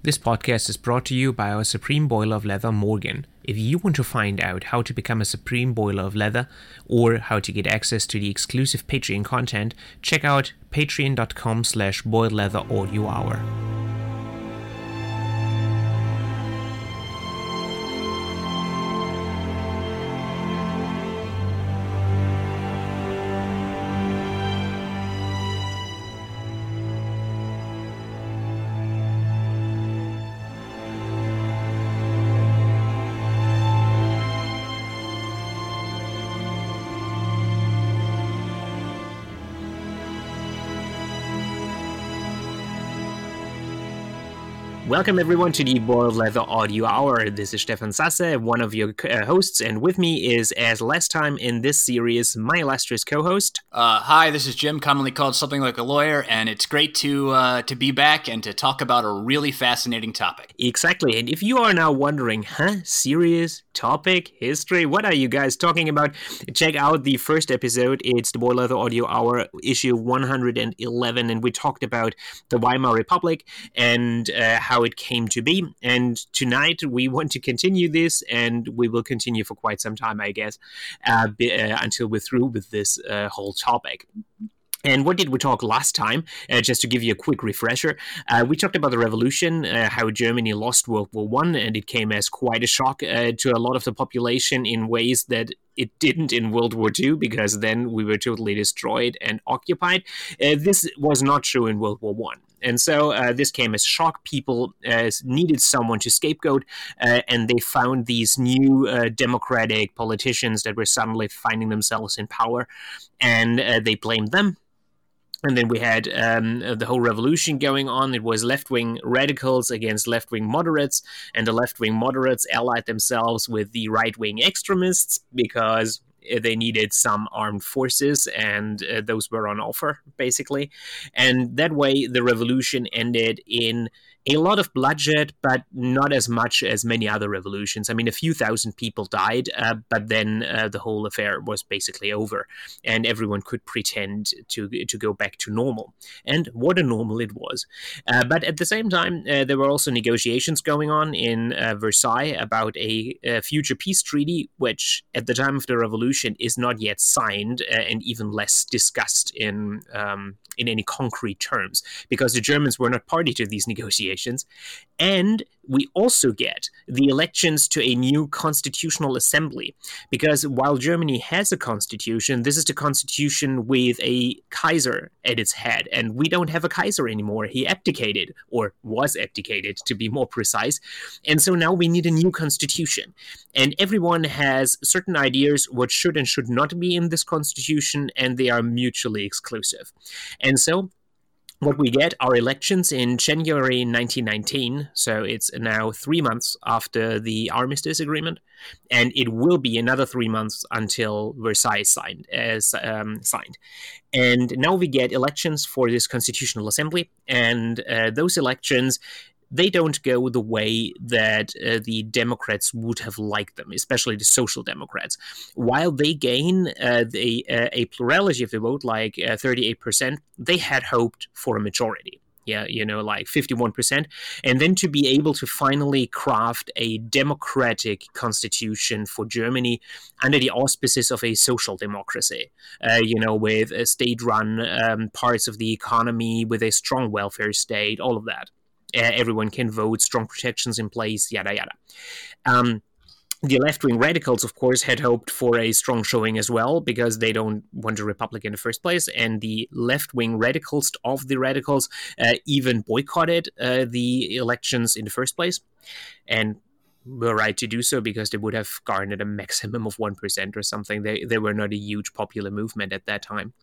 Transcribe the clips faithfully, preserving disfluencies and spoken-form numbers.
This podcast is brought to you by our Supreme Boiler of Leather, Morgan. If you want to find out how to become a Supreme Boiler of Leather or how to get access to the exclusive Patreon content, check out patreon.com slash boiled leather audio hour. Welcome everyone to the Boiled Leather Audio Hour. This is Stefan Sasse, one of your uh, hosts, and with me is, as last time in this series, my illustrious co-host. Uh, hi, this is Jim, commonly called Something Like a Lawyer, and it's great to uh, to be back and to talk about a really fascinating topic. Exactly, and if you are now wondering, huh, serious topic, history, what are you guys talking about? Check out the first episode. It's the Boiled Leather Audio Hour, issue one hundred eleven, and we talked about the Weimar Republic and uh, how it came to be. And tonight we want to continue this, and we will continue for quite some time, I guess, uh, be, uh, until we're through with this uh, whole topic. And what did we talk last time? Uh, just to give you a quick refresher, uh, we talked about the revolution, uh, how Germany lost World War One, and it came as quite a shock uh, to a lot of the population in ways that it didn't in World War Two, because then we were totally destroyed and occupied. Uh, this was not true in World War One. And so uh, this came as a shock. People uh, needed someone to scapegoat, uh, and they found these new uh, democratic politicians that were suddenly finding themselves in power, and uh, they blamed them. And then we had um, the whole revolution going on. It was left-wing radicals against left-wing moderates, and the left-wing moderates allied themselves with the right-wing extremists because they needed some armed forces, and uh, those were on offer, basically. And that way, the revolution ended in a lot of bloodshed, but not as much as many other revolutions. I mean, a few thousand people died, uh, but then uh, the whole affair was basically over, and everyone could pretend to to go back to normal. And what a normal it was. Uh, but at the same time, uh, there were also negotiations going on in uh, Versailles about a, a future peace treaty, which at the time of the revolution is not yet signed, uh, and even less discussed in um, in any concrete terms, because the Germans were not party to these negotiations. And we also get the elections to a new constitutional assembly, because while Germany has a constitution, this is the constitution with a Kaiser at its head, and we don't have a Kaiser anymore. He abdicated, or was abdicated, to be more precise. And so now we need a new constitution. And everyone has certain ideas what should and should not be in this constitution, and they are mutually exclusive. And so what we get are elections in January nineteen nineteen, so it's now three months after the Armistice Agreement, and it will be another three months until Versailles signed. As um, signed, and now we get elections for this Constitutional Assembly, and uh, those elections, they don't go the way that uh, the Democrats would have liked them, especially the Social Democrats. While they gain uh, the, uh, a plurality of the vote, like uh, thirty-eight percent, they had hoped for a majority. Yeah, you know, like fifty-one percent. And then to be able to finally craft a democratic constitution for Germany under the auspices of a social democracy, uh, you know, with uh, state-run um, parts of the economy, with a strong welfare state, all of that. Uh, everyone can vote, strong protections in place, yada, yada. Um, the left-wing radicals, of course, had hoped for a strong showing as well, because they don't want a republic in the first place. And the left-wing radicals of the radicals uh, even boycotted uh, the elections in the first place. And were right to do so, because they would have garnered a maximum of one percent or something. They they were not a huge popular movement at that time.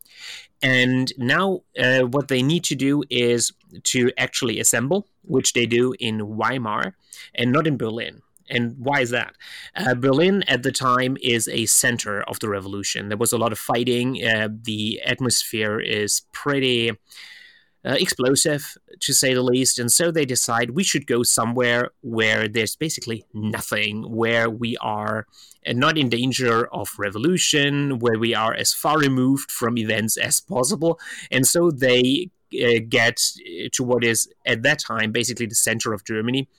And now uh, what they need to do is to actually assemble, which they do in Weimar and not in Berlin. And why is that? Uh, Berlin at the time is a center of the revolution. There was a lot of fighting. Uh, the atmosphere is pretty Uh, explosive, to say the least, and so they decide we should go somewhere where there's basically nothing, where we are not in danger of revolution, where we are as far removed from events as possible. And so they uh, get to what is at that time basically the center of Germany,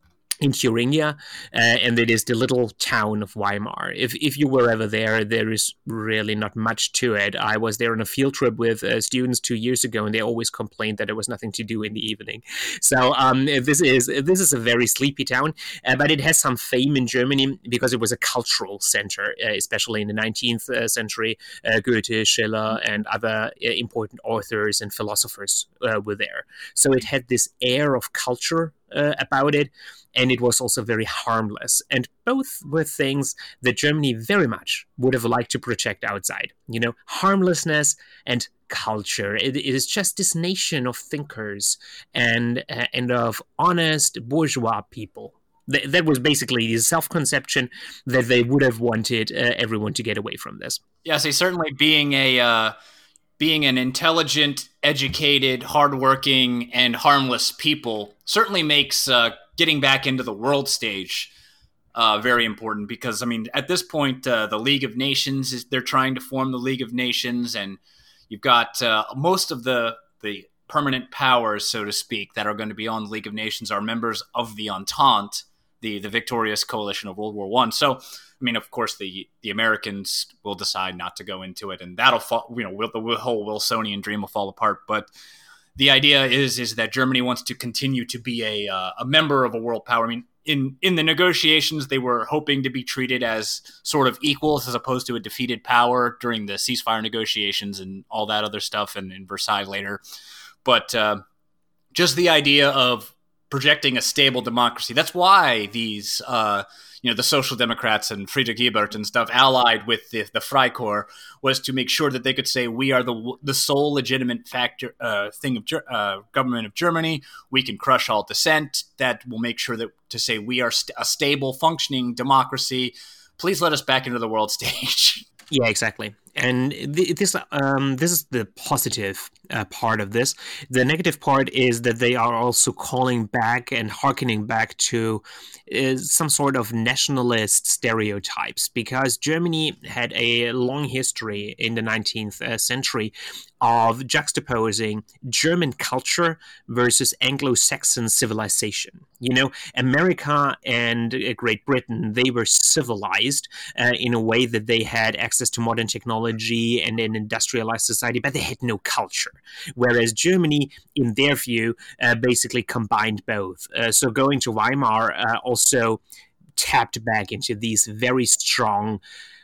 in Thuringia, uh, and it is the little town of Weimar. If if you were ever there, there is really not much to it. I was there on a field trip with uh, students two years ago, and they always complained that there was nothing to do in the evening. So um, this is this is a very sleepy town, uh, but it has some fame in Germany because it was a cultural center, uh, especially in the nineteenth uh, century. Uh, Goethe, Schiller, and other uh, important authors and philosophers uh, were there. So it had this air of culture uh, about it. And it was also very harmless. And both were things that Germany very much would have liked to project outside. You know, harmlessness and culture. It, it is just this nation of thinkers and uh, and of honest bourgeois people. Th- that was basically the self-conception that they would have wanted uh, everyone to get away from this. Yeah, see, certainly being a uh, being an intelligent, educated, hardworking, and harmless people certainly makes uh, getting back into the world stage uh, very important, because I mean, at this point, uh, the League of Nations is they're trying to form the League of Nations, and you've got uh, most of the the permanent powers, so to speak, that are going to be on the League of Nations are members of the Entente, the the victorious coalition of World War One. So, I mean, of course, the the Americans will decide not to go into it, and that'll fall. You know, will, the whole Wilsonian dream will fall apart, but. The idea is is that Germany wants to continue to be a uh, a member of a world power. I mean, in in the negotiations, they were hoping to be treated as sort of equals as opposed to a defeated power during the ceasefire negotiations and all that other stuff, and in Versailles later. But uh, just the idea of projecting a stable democracy. That's why these, uh, you know, the Social Democrats and Friedrich Ebert and stuff allied with the, the Freikorps was to make sure that they could say, we are the the sole legitimate factor uh, thing of uh, government of Germany. We can crush all dissent. That will make sure that to say we are st- a stable, functioning democracy. Please let us back into the world stage. Yeah, exactly. And th- this um, this is the positive uh, part of this. The negative part is that they are also calling back and hearkening back to uh, some sort of nationalist stereotypes, because Germany had a long history in the nineteenth uh, century of juxtaposing German culture versus Anglo-Saxon civilization. You know, America and uh, Great Britain, they were civilized uh, in a way that they had access to modern technology and an industrialized society, but they had no culture. Whereas Germany, in their view, uh, basically combined both. Uh, so going to Weimar uh, also tapped back into these very strong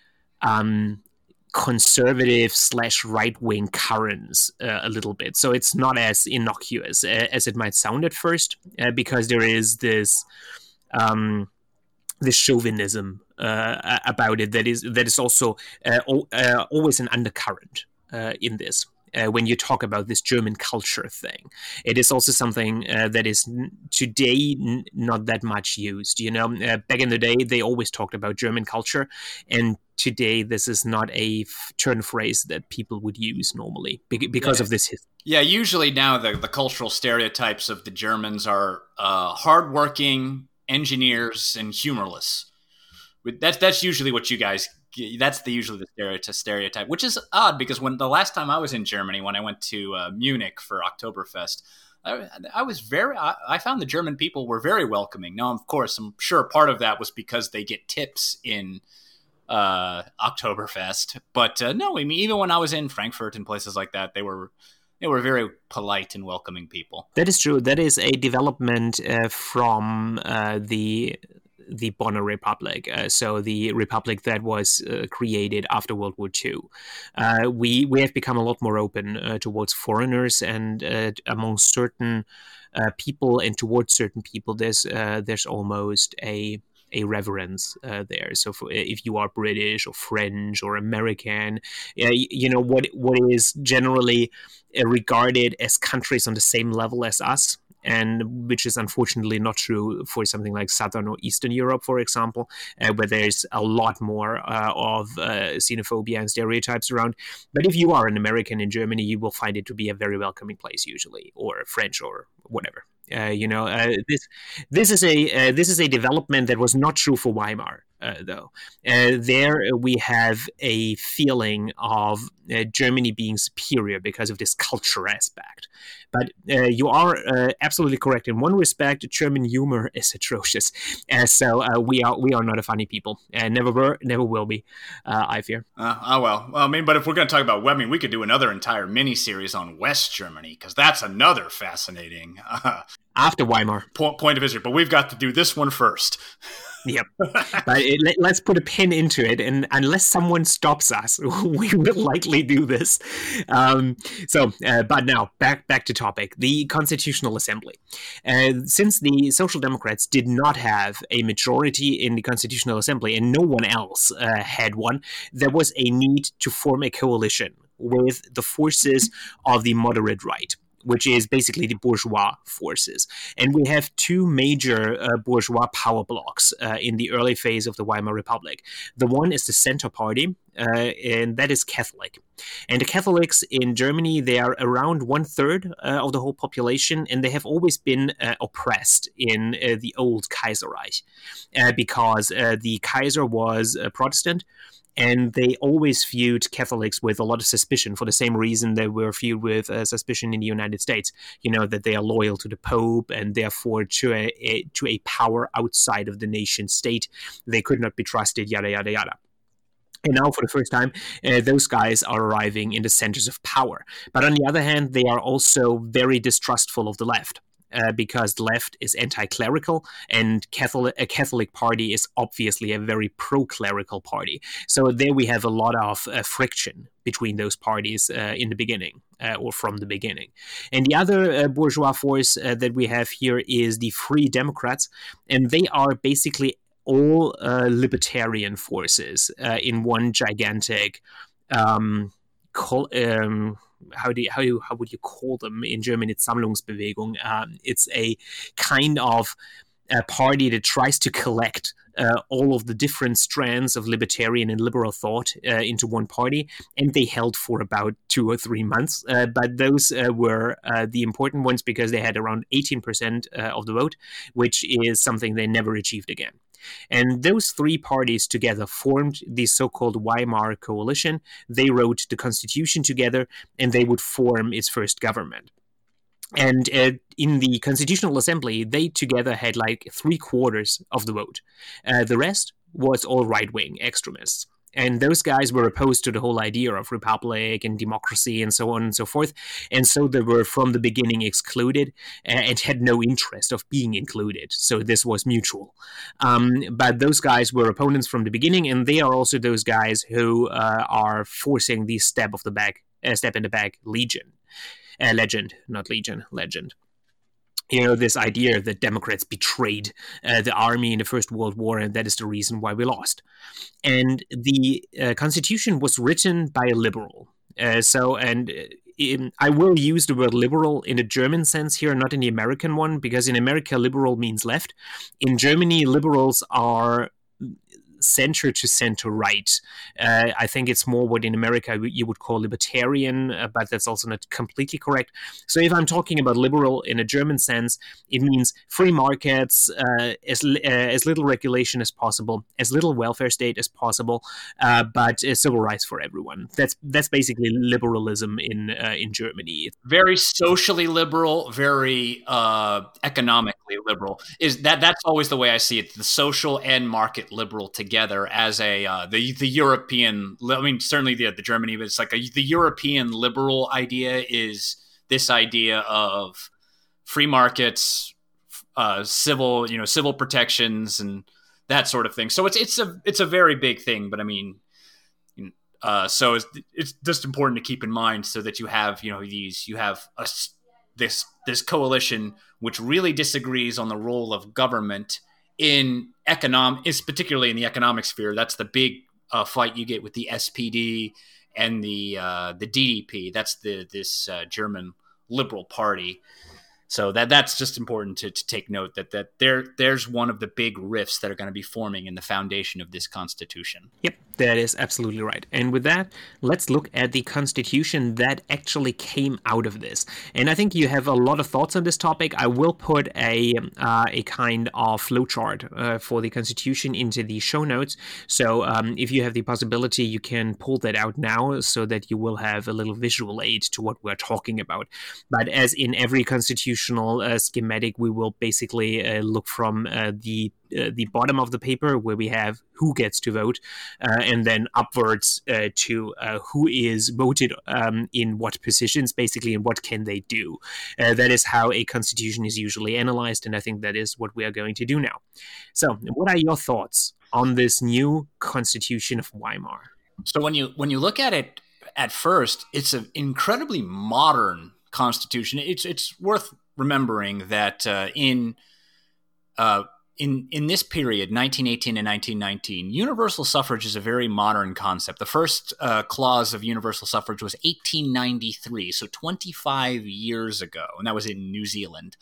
um, conservative slash right-wing currents uh, a little bit. So it's not as innocuous uh, as it might sound at first, uh, because there is this um, this chauvinism uh, about it that is that is also uh, o- uh, always an undercurrent uh, in this. Uh, when you talk about this German culture thing, it is also something uh, that is n- today n- not that much used. You know, uh, back in the day, they always talked about German culture, and today this is not a f- turn phrase that people would use normally be- because yeah. of this history. Yeah, usually now the, the cultural stereotypes of the Germans are uh, hardworking engineers and humorless. That's that's usually what you guys. That's the usually the stereotype, which is odd because when the last time I was in Germany, when I went to uh, Munich for Oktoberfest, I, I was very. I, I found the German people were very welcoming. Now, of course, I'm sure part of that was because they get tips in uh, Oktoberfest, but uh, no, I mean even when I was in Frankfurt and places like that, they were. They were very polite and welcoming people. That is true. That is a development uh, from uh, the the Bonner Republic, uh, so the republic that was uh, created after World War Two. Uh, we we have become a lot more open uh, towards foreigners, and uh, among certain uh, people and towards certain people, there's uh, there's almost a a reverence uh, there. So for, if you are British or French or American, uh, you, you know what what is generally uh, regarded as countries on the same level as us, and which is unfortunately not true for something like Southern or Eastern Europe, for example, uh, where there's a lot more uh, of uh, xenophobia and stereotypes around. But if you are an American in Germany, you will find it to be a very welcoming place usually, or French or whatever. Uh, you know, uh, this this is a uh, this is a development that was not true for Weimar. uh, though. Uh, there we have a feeling of uh, Germany being superior because of this culture aspect. But uh, you are uh, absolutely correct. In one respect, German humor is atrocious. Uh, so uh, we are we are not a funny people, and never were, never will be. Uh, I fear. Uh, oh well. well, I mean, but if we're going to talk about, I mean, we could do another entire mini series on West Germany because that's another fascinating uh, after Weimar point, point of history. But we've got to do this one first. Yep. But it, let, let's put a pin into it, and unless someone stops us, we will likely do this. Um, so, uh, but now back back to topic: the Constitutional Assembly. Uh, since the Social Democrats did not have a majority in the Constitutional Assembly, and no one else uh, had one, there was a need to form a coalition with the forces of the moderate right, which is basically the bourgeois forces. And we have two major uh, bourgeois power blocks uh, in the early phase of the Weimar Republic. The one is the Center Party, uh, and that is Catholic. And the Catholics in Germany, they are around one-third uh, of the whole population, and they have always been uh, oppressed in uh, the old Kaiserreich uh, because uh, the Kaiser was a Protestant, and they always viewed Catholics with a lot of suspicion for the same reason they were viewed with uh, suspicion in the United States. You know, that they are loyal to the Pope and therefore to a, a to a power outside of the nation state. They could not be trusted, yada, yada, yada. And now, for the first time, uh, those guys are arriving in the centers of power. But on the other hand, they are also very distrustful of the left. Uh, because the left is anti-clerical, and Catholic, a Catholic party is obviously a very pro-clerical party. So there we have a lot of uh, friction between those parties uh, in the beginning, uh, or from the beginning. And the other uh, bourgeois force uh, that we have here is the Free Democrats, and they are basically all uh, libertarian forces uh, in one gigantic um, col- um How do you, how you, how would you call them in German? It's Sammlungsbewegung. Um, it's a kind of a party that tries to collect uh, all of the different strands of libertarian and liberal thought uh, into one party, and they held for about two or three months. Uh, but those uh, were uh, the important ones because they had around eighteen percent uh, of the vote, which is something they never achieved again. And those three parties together formed the so-called Weimar Coalition. They wrote the Constitution together, and they would form its first government. And uh, in the Constitutional Assembly, they together had like three quarters of the vote. Uh, the rest was all right-wing extremists. And those guys were opposed to the whole idea of republic and democracy and so on and so forth. And so they were from the beginning excluded and had no interest of being included. So this was mutual. Um, but those guys were opponents from the beginning, and they are also those guys who uh, are forcing the step of the back, uh, step in the back legion. Uh, legend, not legion, legend. You know, this idea that Democrats betrayed uh, the army in the First World War, and that is the reason why we lost. And the uh, Constitution was written by a liberal. Uh, so, and in, I will use the word liberal in the German sense here, not in the American one, because in America, liberal means left. In Germany, liberals are center to center right. Uh, I think it's more what in America you would call libertarian, uh, but that's also not completely correct. So if I'm talking about liberal in a German sense, it means free markets, uh, as, uh, as little regulation as possible, as little welfare state as possible, uh, but uh, civil rights for everyone. That's that's basically liberalism in uh, in Germany. Very socially liberal, very uh, economically liberal. Is that that's always the way I see it? The social and market liberal together. Together as a uh, the the European, I mean certainly the the Germany, but it's like a, the European liberal idea is this idea of free markets, uh, civil you know civil protections and that sort of thing. So it's it's a it's a very big thing. But I mean, uh, so it's it's just important to keep in mind so that you have you know these you have a, this this coalition which really disagrees on the role of government in economic, is particularly in the economic sphere. That's the big uh, fight you get with the S P D and the uh, the D D P. That's the this uh, German Liberal Party. So that that's just important to, to take note that that there there's one of the big rifts that are going to be forming in the foundation of this Constitution. Yep, that is absolutely right. And with that, let's look at the Constitution that actually came out of this. And I think you have a lot of thoughts on this topic. I will put a uh, a kind of flowchart uh, for the Constitution into the show notes. So um, if you have the possibility, you can pull that out now so that you will have a little visual aid to what we're talking about. But as in every constitutional uh, schematic, we will basically uh, look from uh, the uh, the bottom of the paper where we have who gets to vote, uh, and then upwards uh, to uh, who is voted um, in what positions, basically, and what can they do. Uh, that is how a constitution is usually analyzed, and I think that is what we are going to do now. So, what are your thoughts on this new Constitution of Weimar? So when you when you look at it at first, it's an incredibly modern constitution. It's it's worth remembering that uh, in uh, in in this period, nineteen eighteen to nineteen nineteen, universal suffrage is a very modern concept. The first uh, clause of universal suffrage was eighteen ninety-three, so twenty-five years ago, and that was in New Zealand.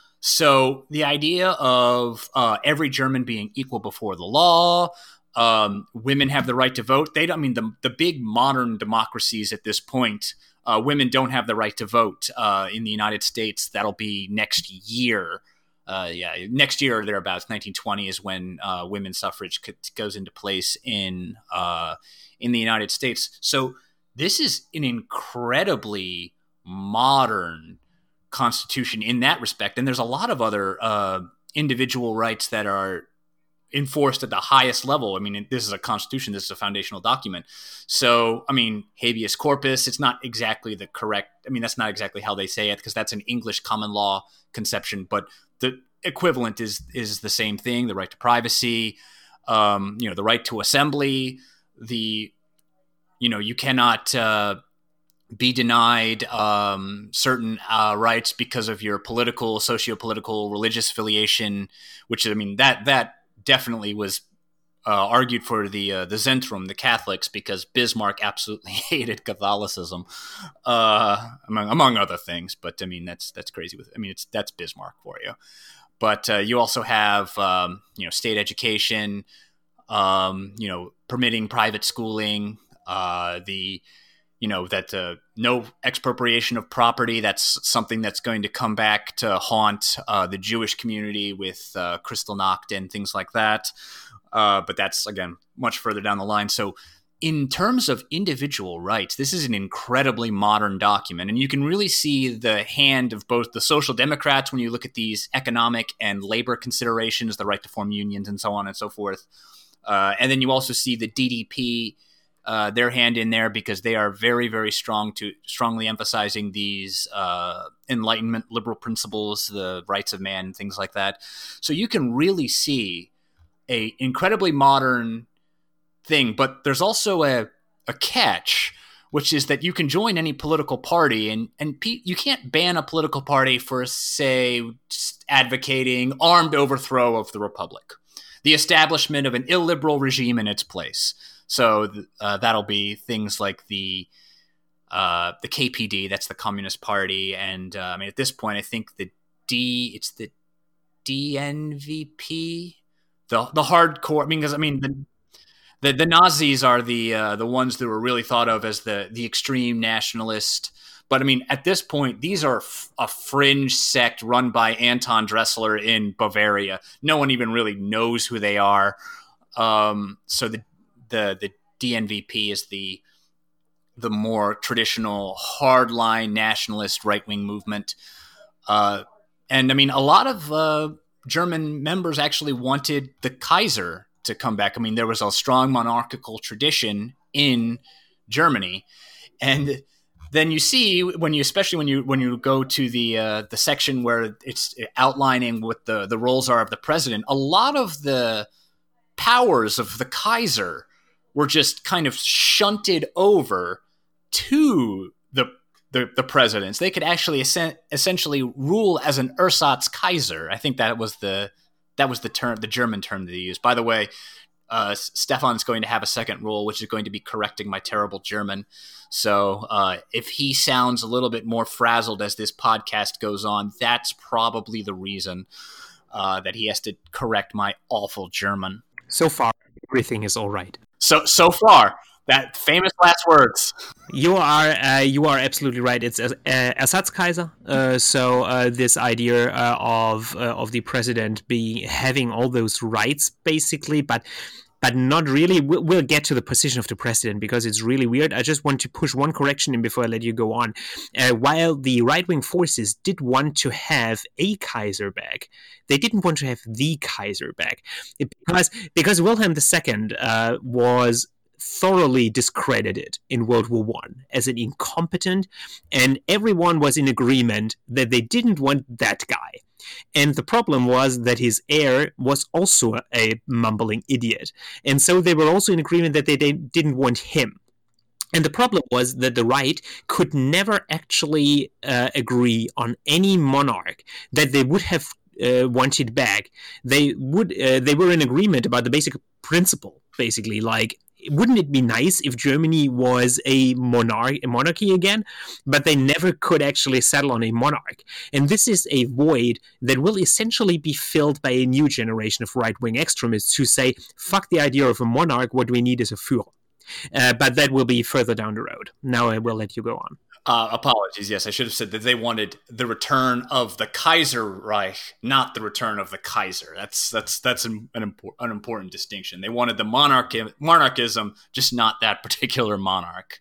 So the idea of uh, every German being equal before the law, um, women have the right to vote. They don't I mean the the big modern democracies at this point. Uh, women don't have the right to vote uh, in the United States. That'll be next year. Uh, yeah, next year or thereabouts. nineteen twenty is when uh, women's suffrage goes into place in uh, in the United States. So this is an incredibly modern constitution in that respect, and there's a lot of other uh, individual rights that are enforced at the highest level. I mean, this is a constitution. This is a foundational document. So, I mean, habeas corpus, it's not exactly the correct, I mean, that's not exactly how they say it because that's an English common law conception, but the equivalent is is the same thing, the right to privacy, um, you know, the right to assembly, the, you know, you cannot uh, be denied um, certain uh, rights because of your political, socio-political, religious affiliation, which, I mean, that, that, definitely was uh, argued for the uh, the Zentrum, the Catholics, because Bismarck absolutely hated Catholicism, uh, among among other things. But I mean, that's that's crazy. With I mean, it's that's Bismarck for you. But uh, you also have um, you know state education, um, you know permitting private schooling, uh, the you know that uh, no expropriation of property. That's something that's going to come back to haunt uh, the Jewish community with uh, Kristallnacht and things like that. Uh, but that's, again, much further down the line. So in terms of individual rights, this is an incredibly modern document. And you can really see the hand of both the Social Democrats when you look at these economic and labor considerations, the right to form unions and so on and so forth. Uh, and then you also see the D D P, Uh, their hand in there because they are very, very strong to strongly emphasizing these uh, Enlightenment liberal principles, the rights of man, things like that. So you can really see a incredibly modern thing, but there's also a, a catch, which is that you can join any political party and, and pe- you can't ban a political party for, say, advocating armed overthrow of the Republic, the establishment of an illiberal regime in its place. So uh, that'll be things like the uh, the K P D, that's the Communist Party, and uh, I mean at this point I think the D, it's the D N V P, the the hardcore. I mean, because I mean the, the the Nazis are the uh, the ones that were really thought of as the the extreme nationalist. But I mean at this point these are f- a fringe sect run by Anton Dressler in Bavaria. No one even really knows who they are. Um, so the The the D N V P is the the more traditional hardline nationalist right wing movement, uh, and I mean a lot of uh, German members actually wanted the Kaiser to come back. I mean there was a strong monarchical tradition in Germany, and then you see when you especially when you when you go to the uh, the section where it's outlining what the the roles are of the president, a lot of the powers of the Kaiser were just kind of shunted over to the the, the presidents. They could actually es- essentially rule as an Ersatz Kaiser. I think that was the that was the term, the German term that they used. By the way, uh, Stefan's going to have a second role, which is going to be correcting my terrible German. So uh, if he sounds a little bit more frazzled as this podcast goes on, that's probably the reason uh, that he has to correct my awful German. So far, everything is all right. So so far, that famous last words. You are uh, you are absolutely right. It's uh, Ersatzkaiser. Uh, so uh, this idea uh, of uh, of the president being having all those rights, basically, but but not really. We'll, we'll get to the position of the president because it's really weird. I just want to push one correction in before I let you go on. Uh, while the right-wing forces did want to have a Kaiser back, they didn't want to have the Kaiser back because because Wilhelm the Second uh, was thoroughly discredited in World War One as an incompetent, and everyone was in agreement that they didn't want that guy. And the problem was that his heir was also a mumbling idiot. And so they were also in agreement that they, they didn't want him. And the problem was that the right could never actually uh, agree on any monarch that they would have uh, wanted back. They would. Uh, they were in agreement about the basic principle, basically, like, wouldn't it be nice if Germany was a monarch, a monarchy again? But they never could actually settle on a monarch. And this is a void that will essentially be filled by a new generation of right-wing extremists who say, fuck the idea of a monarch, what we need is a Führer. Uh, but that will be further down the road. Now I will let you go on. Uh, apologies. Yes, I should have said that they wanted the return of the Kaiserreich, not the return of the Kaiser. That's that's that's an, an, impor- an important distinction. They wanted the monarchy, monarchism, just not that particular monarch.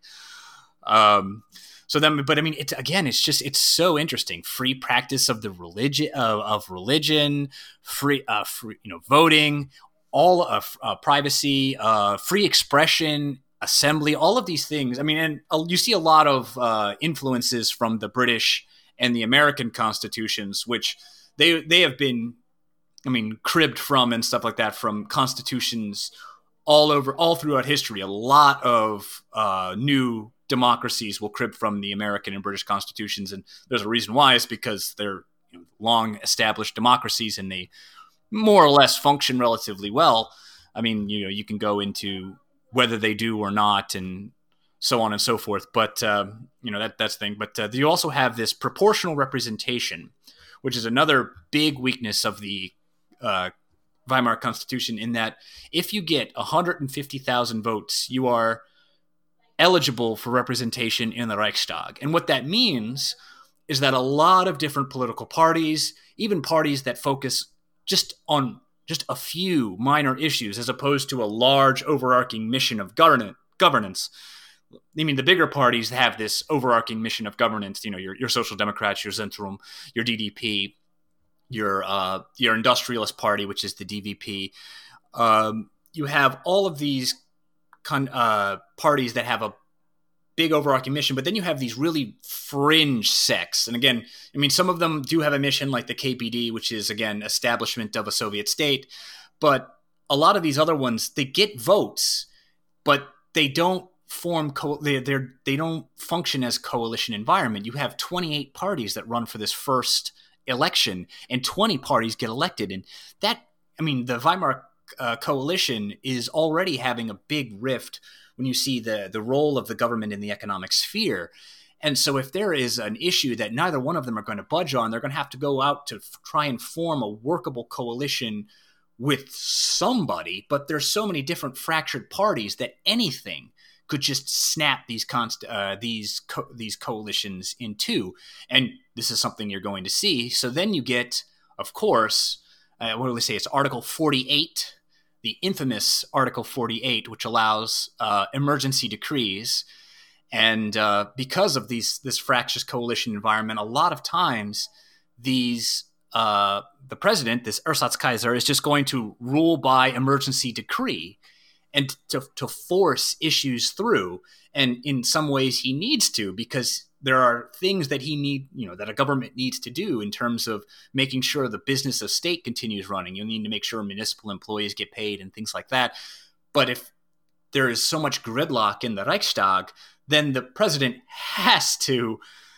Um, so then, but I mean, it's again, it's just it's so interesting. Free practice of the religion of, of religion, free, uh, free, you know, voting, all of uh, privacy, uh, free expression. Assembly, all of these things. I mean, and uh, you see a lot of uh, influences from the British and the American constitutions, which they they have been, I mean, cribbed from and stuff like that from constitutions all over, all throughout history. A lot of uh, new democracies will crib from the American and British constitutions, and there's a reason why. It's because they're you know, long established democracies and they more or less function relatively well. I mean, you know, you can go into whether they do or not, and so on and so forth. But, uh, you know, that that's the thing. But uh, you also have this proportional representation, which is another big weakness of the uh, Weimar Constitution, in that if you get one hundred fifty thousand votes, you are eligible for representation in the Reichstag. And what that means is that a lot of different political parties, even parties that focus just on just a few minor issues as opposed to a large overarching mission of govern- governance. I mean, the bigger parties have this overarching mission of governance, you know, your, your Social Democrats, your Zentrum, your D D P, your uh, your Industrialist Party, which is the D V P. Um, you have all of these con- uh, parties that have a big overarching mission, but then you have these really fringe sects. And again, I mean, some of them do have a mission like the K P D, which is, again, establishment of a Soviet state. But a lot of these other ones, they get votes, but they don't form, co- they they're, they don't function as coalition environment. You have twenty-eight parties that run for this first election, and twenty parties get elected. And that, I mean, the Weimar uh, coalition is already having a big rift when you see the, the role of the government in the economic sphere. And so if there is an issue that neither one of them are going to budge on, they're going to have to go out to f- try and form a workable coalition with somebody. But there's so many different fractured parties that anything could just snap these const- uh, these co- these coalitions in two. And this is something you're going to see. So then you get, of course, uh, what do they say? It's Article forty-eight, the infamous Article forty-eight, which allows uh, emergency decrees. And uh, because of these this fractious coalition environment, a lot of times these uh, the president, this Ersatzkaiser, is just going to rule by emergency decree and to, to force issues through. And in some ways he needs to, because there are things that he need, you know, that a government needs to do in terms of making sure the business of state continues running. You need to make sure municipal employees get paid and things like that. But if there is so much gridlock in the Reichstag, then the president has to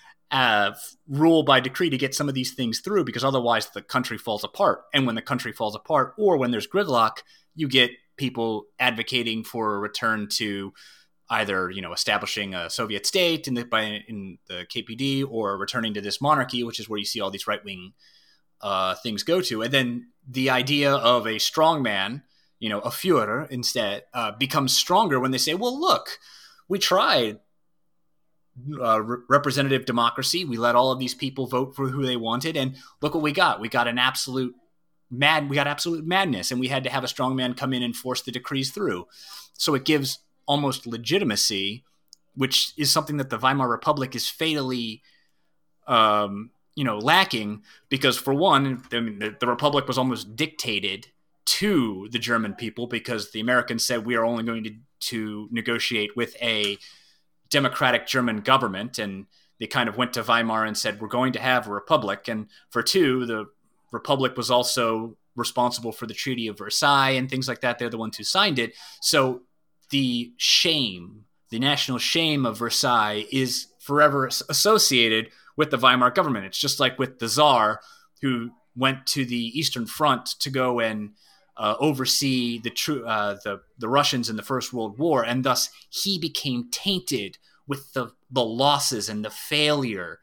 uh, rule by decree to get some of these things through, because otherwise the country falls apart. And when the country falls apart, or when there's gridlock, you get people advocating for a return to either, you know, establishing a Soviet state in the, by, in the K P D, or returning to this monarchy, which is where you see all these right-wing uh, things go to. And then the idea of a strongman, you know, a Führer instead, uh, becomes stronger when they say, well, look, we tried uh, re- representative democracy. We let all of these people vote for who they wanted. And look what we got. We got an absolute mad, we got absolute madness. And we had to have a strongman come in and force the decrees through. So it gives almost legitimacy, which is something that the Weimar Republic is fatally, um, you know, lacking, because for one, I mean, the, the Republic was almost dictated to the German people, because the Americans said we are only going to, to negotiate with a democratic German government, and they kind of went to Weimar and said we're going to have a republic. And for two, the Republic was also responsible for the Treaty of Versailles and things like that. They're the ones who signed it. So the shame, the national shame of Versailles is forever associated with the Weimar government. It's just like with the Tsar, who went to the Eastern Front to go and uh, oversee the, tr- uh, the the Russians in the First World War, and thus he became tainted with the, the losses and the failure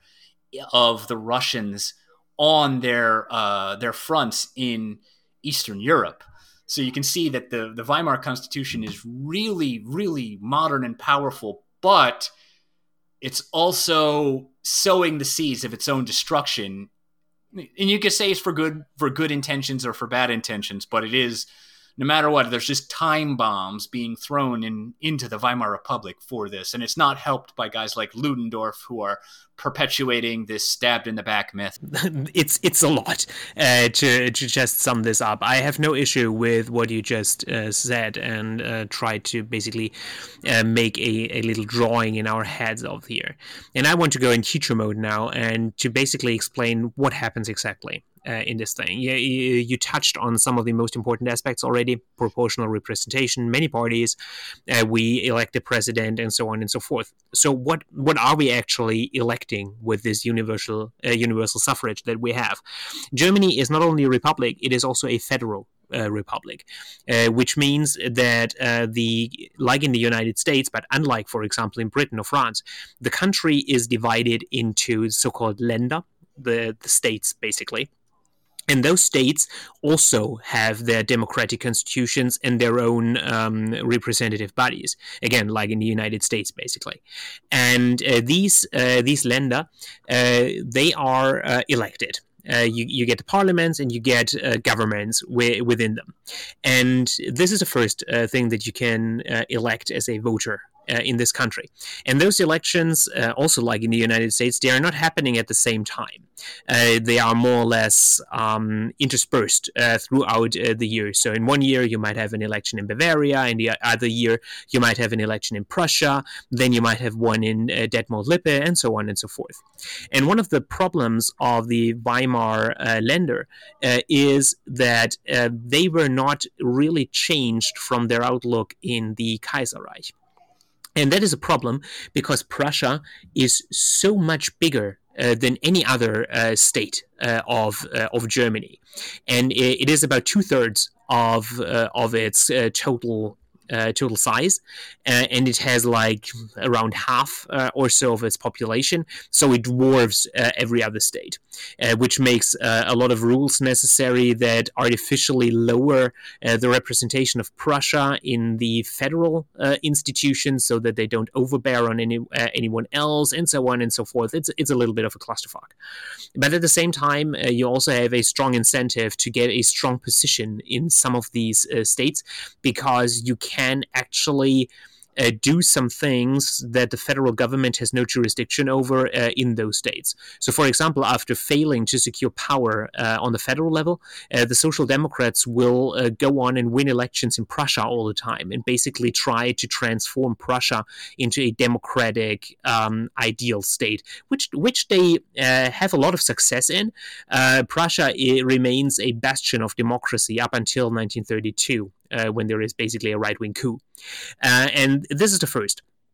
of the Russians on their uh, their fronts in Eastern Europe. So you can see that the, the Weimar Constitution is really, really modern and powerful, but it's also sowing the seeds of its own destruction. And you could say it's for good for good intentions or for bad intentions, but it is, no matter what, there's just time bombs being thrown in into the Weimar Republic for this. And it's not helped by guys like Ludendorff, who are perpetuating this stabbed in the back myth. It's it's a lot uh, to to just sum this up. I have no issue with what you just uh, said, and uh, tried to basically uh, make a, a little drawing in our heads of here. And I want to go in teacher mode now and to basically explain what happens exactly Uh, in this thing. You, you, you touched on some of the most important aspects already: proportional representation, many parties, uh, we elect a president, and so on and so forth. So what what are we actually electing with this universal uh, universal suffrage that we have? Germany is not only a republic, it is also a federal Uh, republic, uh, which means that uh, the like in the United States, but unlike, for example, in Britain or France, the country is divided into so-called Länder, the, the states basically. And those states also have their democratic constitutions and their own um, representative bodies, again, like in the United States, basically. And uh, these uh, these Länder, uh, they are uh, elected. Uh, you, you get the parliaments and you get uh, governments wi- within them. And this is the first uh, thing that you can uh, elect as a voter uh, in this country. And those elections, uh, also like in the United States, they are not happening at the same time. Uh, they are more or less um, interspersed uh, throughout uh, the year. So in one year, you might have an election in Bavaria. In the other year, you might have an election in Prussia. Then you might have one in uh, Detmold-Lippe, and so on and so forth. And one of the problems of the Weimar uh, Länder uh, is that uh, they were not really changed from their outlook in the Kaiserreich. And that is a problem because Prussia is so much bigger uh, than any other uh, state uh, of uh, of Germany, and it, it is about two thirds of uh, of its uh, total. Uh, total size, uh, and it has like around half uh, or so of its population, so it dwarfs uh, every other state, uh, which makes uh, a lot of rules necessary that artificially lower uh, the representation of Prussia in the federal uh, institutions so that they don't overbear on any uh, anyone else, and so on and so forth. It's it's a little bit of a clusterfuck. But at the same time, uh, you also have a strong incentive to get a strong position in some of these uh, states, because you can can actually uh, do some things that the federal government has no jurisdiction over uh, in those states. So, for example, after failing to secure power uh, on the federal level, uh, the Social Democrats will uh, go on and win elections in Prussia all the time and basically try to transform Prussia into a democratic um, ideal state, which which they uh, have a lot of success in. Uh, Prussia it remains a bastion of democracy up until nineteen thirty-two. Uh, when there is basically a right-wing coup. Uh, and this is the first.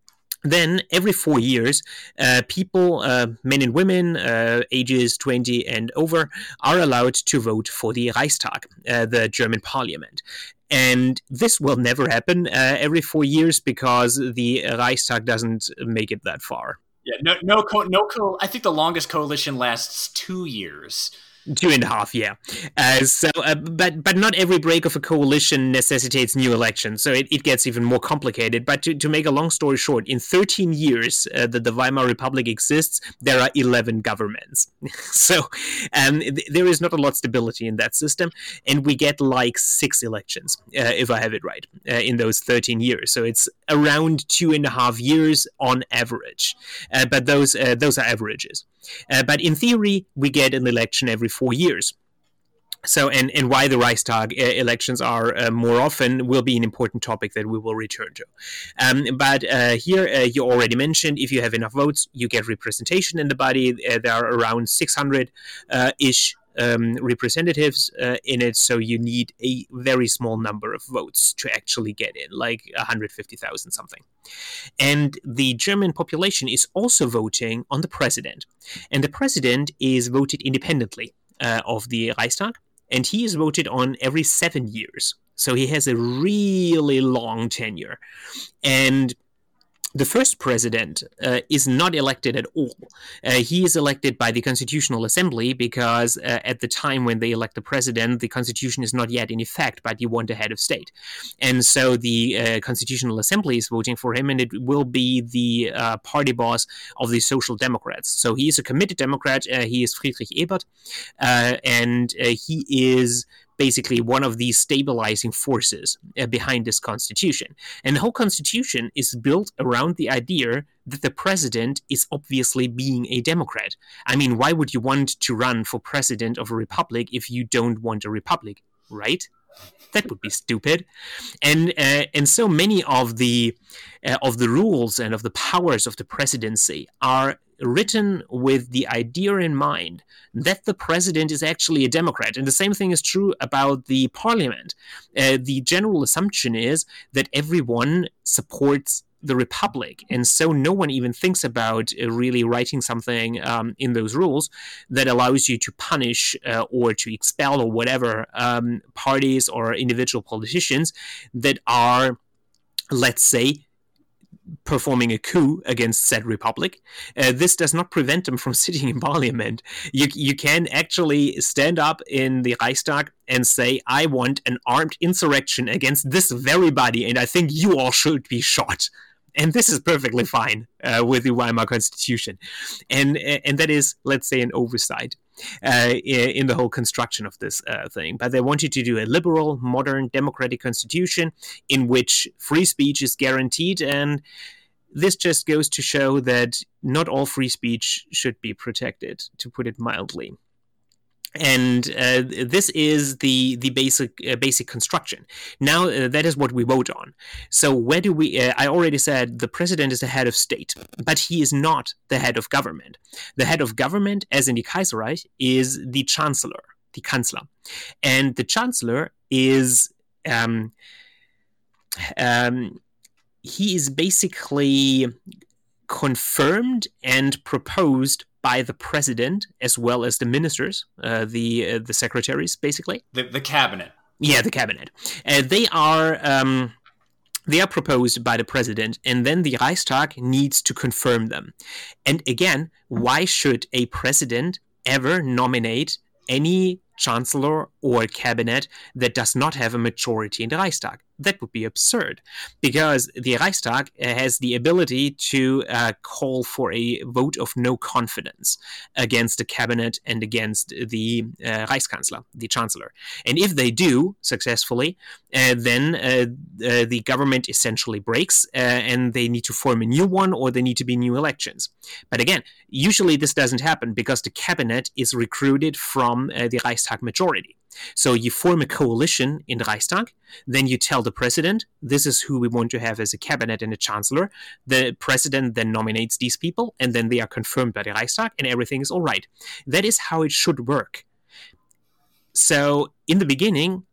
Then every four years, uh, people, uh, men and women, uh, ages twenty and over, are allowed to vote for the Reichstag, uh, the German parliament. And this will never happen uh, every four years because the Reichstag doesn't make it that far. Yeah, no, no, co- no. Co- I think the longest coalition lasts two years. Two and a half, yeah. Uh, so, uh, but but not every break of a coalition necessitates new elections, so it, it gets even more complicated. But to, to make a long story short, in thirteen years uh, that the Weimar Republic exists, there are eleven governments. so um, th- there is not a lot of stability in that system, and we get like six elections, uh, if I have it right, uh, in those thirteen years. So it's around two and a half years on average. Uh, but those uh, those are averages. Uh, but in theory, we get an election every four years. So, and, and why the Reichstag uh, elections are uh, more often will be an important topic that we will return to. Um, but uh, here, uh, you already mentioned, if you have enough votes, you get representation in the body. Uh, there are around six hundred-ish uh, um, representatives uh, in it, so you need a very small number of votes to actually get in, like one hundred fifty thousand something. And the German population is also voting on the president. And the president is voted independently uh, of the Reichstag, and he is voted on every seven years. So he has a really long tenure. And the first president uh, is not elected at all. Uh, he is elected by the Constitutional Assembly because uh, at the time when they elect the president, the Constitution is not yet in effect, but you want a head of state. And so the uh, Constitutional Assembly is voting for him, and it will be the uh, party boss of the Social Democrats. So he is a committed Democrat. Uh, he is Friedrich Ebert, uh, and uh, he is basically one of these stabilizing forces uh, behind this constitution. And the whole constitution is built around the idea that the president is obviously being a Democrat. I mean, why would you want to run for president of a republic if you don't want a republic, right? That would be stupid. And uh, and so many of the uh, of the rules and of the powers of the presidency are written with the idea in mind that the president is actually a Democrat. And the same thing is true about the parliament. Uh, the general assumption is that everyone supports the republic, and so no one even thinks about uh, really writing something um, in those rules that allows you to punish uh, or to expel or whatever um, parties or individual politicians that are, let's say, performing a coup against said republic. Uh, this does not prevent them from sitting in parliament. You, you can actually stand up in the Reichstag and say, I want an armed insurrection against this very body, and I think you all should be shot. And this is perfectly fine uh, with the Weimar Constitution. And and that is, let's say, an oversight uh, in the whole construction of this uh, thing. But they wanted to do a liberal, modern, democratic constitution in which free speech is guaranteed. And this just goes to show that not all free speech should be protected, to put it mildly. And uh, this is the the basic uh, basic construction. Now uh, that is what we vote on. So where do we? Uh, I already said the president is the head of state, but he is not the head of government. The head of government, as in the Kaiserreich, is the chancellor, the Kanzler, and the chancellor is um, um, he is basically confirmed and proposed by the president as well as the ministers, uh, the uh, the secretaries, basically. The, the cabinet. Yeah, the cabinet. Uh, they are um, they are proposed by the president, and then the Reichstag needs to confirm them. And again, why should a president ever nominate any chancellor or cabinet that does not have a majority in the Reichstag? That would be absurd, because the Reichstag has the ability to uh, call for a vote of no confidence against the cabinet and against the uh, Reichskanzler, the chancellor. And if they do successfully, uh, then uh, uh, the government essentially breaks uh, and they need to form a new one, or there need to be new elections. But again, usually this doesn't happen because the cabinet is recruited from uh, the Reichstag majority. So you form a coalition in the Reichstag, then you tell the president, this is who we want to have as a cabinet and a chancellor. The president then nominates these people, and then they are confirmed by the Reichstag, and everything is all right. That is how it should work. So in the beginning,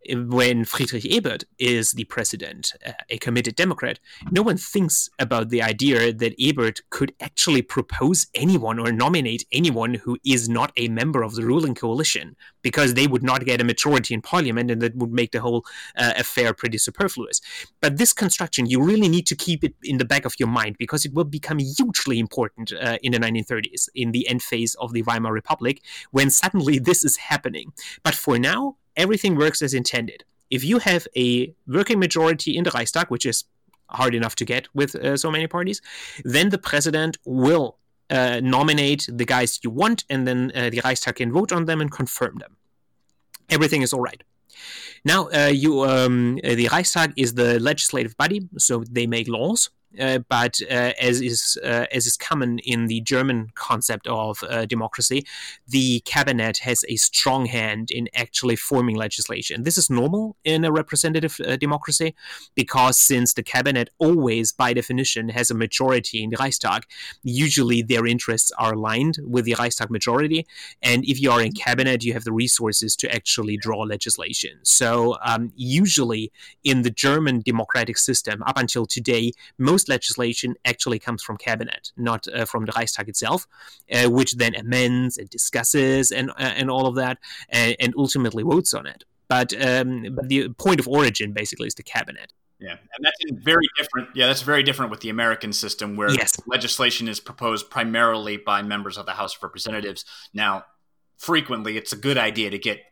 when Friedrich Ebert is the president, uh, a committed Democrat, no one thinks about the idea that Ebert could actually propose anyone or nominate anyone who is not a member of the ruling coalition, because they would not get a majority in parliament, and that would make the whole uh, affair pretty superfluous. But this construction, you really need to keep it in the back of your mind, because it will become hugely important uh, in the nineteen thirties, in the end phase of the Weimar Republic, when suddenly this is happening. But for now, everything works as intended. If you have a working majority in the Reichstag, which is hard enough to get with uh, so many parties, then the president will uh, nominate the guys you want, and then uh, the Reichstag can vote on them and confirm them. Everything is all right. Now, uh, you, um, the Reichstag is the legislative body, so they make laws. Uh, but uh, as is uh, as is common in the German concept of uh, democracy, the cabinet has a strong hand in actually forming legislation. This is normal in a representative uh, democracy, because since the cabinet always, by definition, has a majority in the Reichstag, usually their interests are aligned with the Reichstag majority. And if you are in cabinet, you have the resources to actually draw legislation. So um, usually in the German democratic system, up until today, most legislation actually comes from cabinet, not uh, from the Reichstag itself, uh, which then amends and discusses and uh, and all of that, and, and ultimately votes on it. But um, but the point of origin basically is the cabinet. Yeah, and that's very different. Yeah, that's very different with the American system, where yes. legislation is proposed primarily by members of the House of Representatives. Now, frequently, it's a good idea to get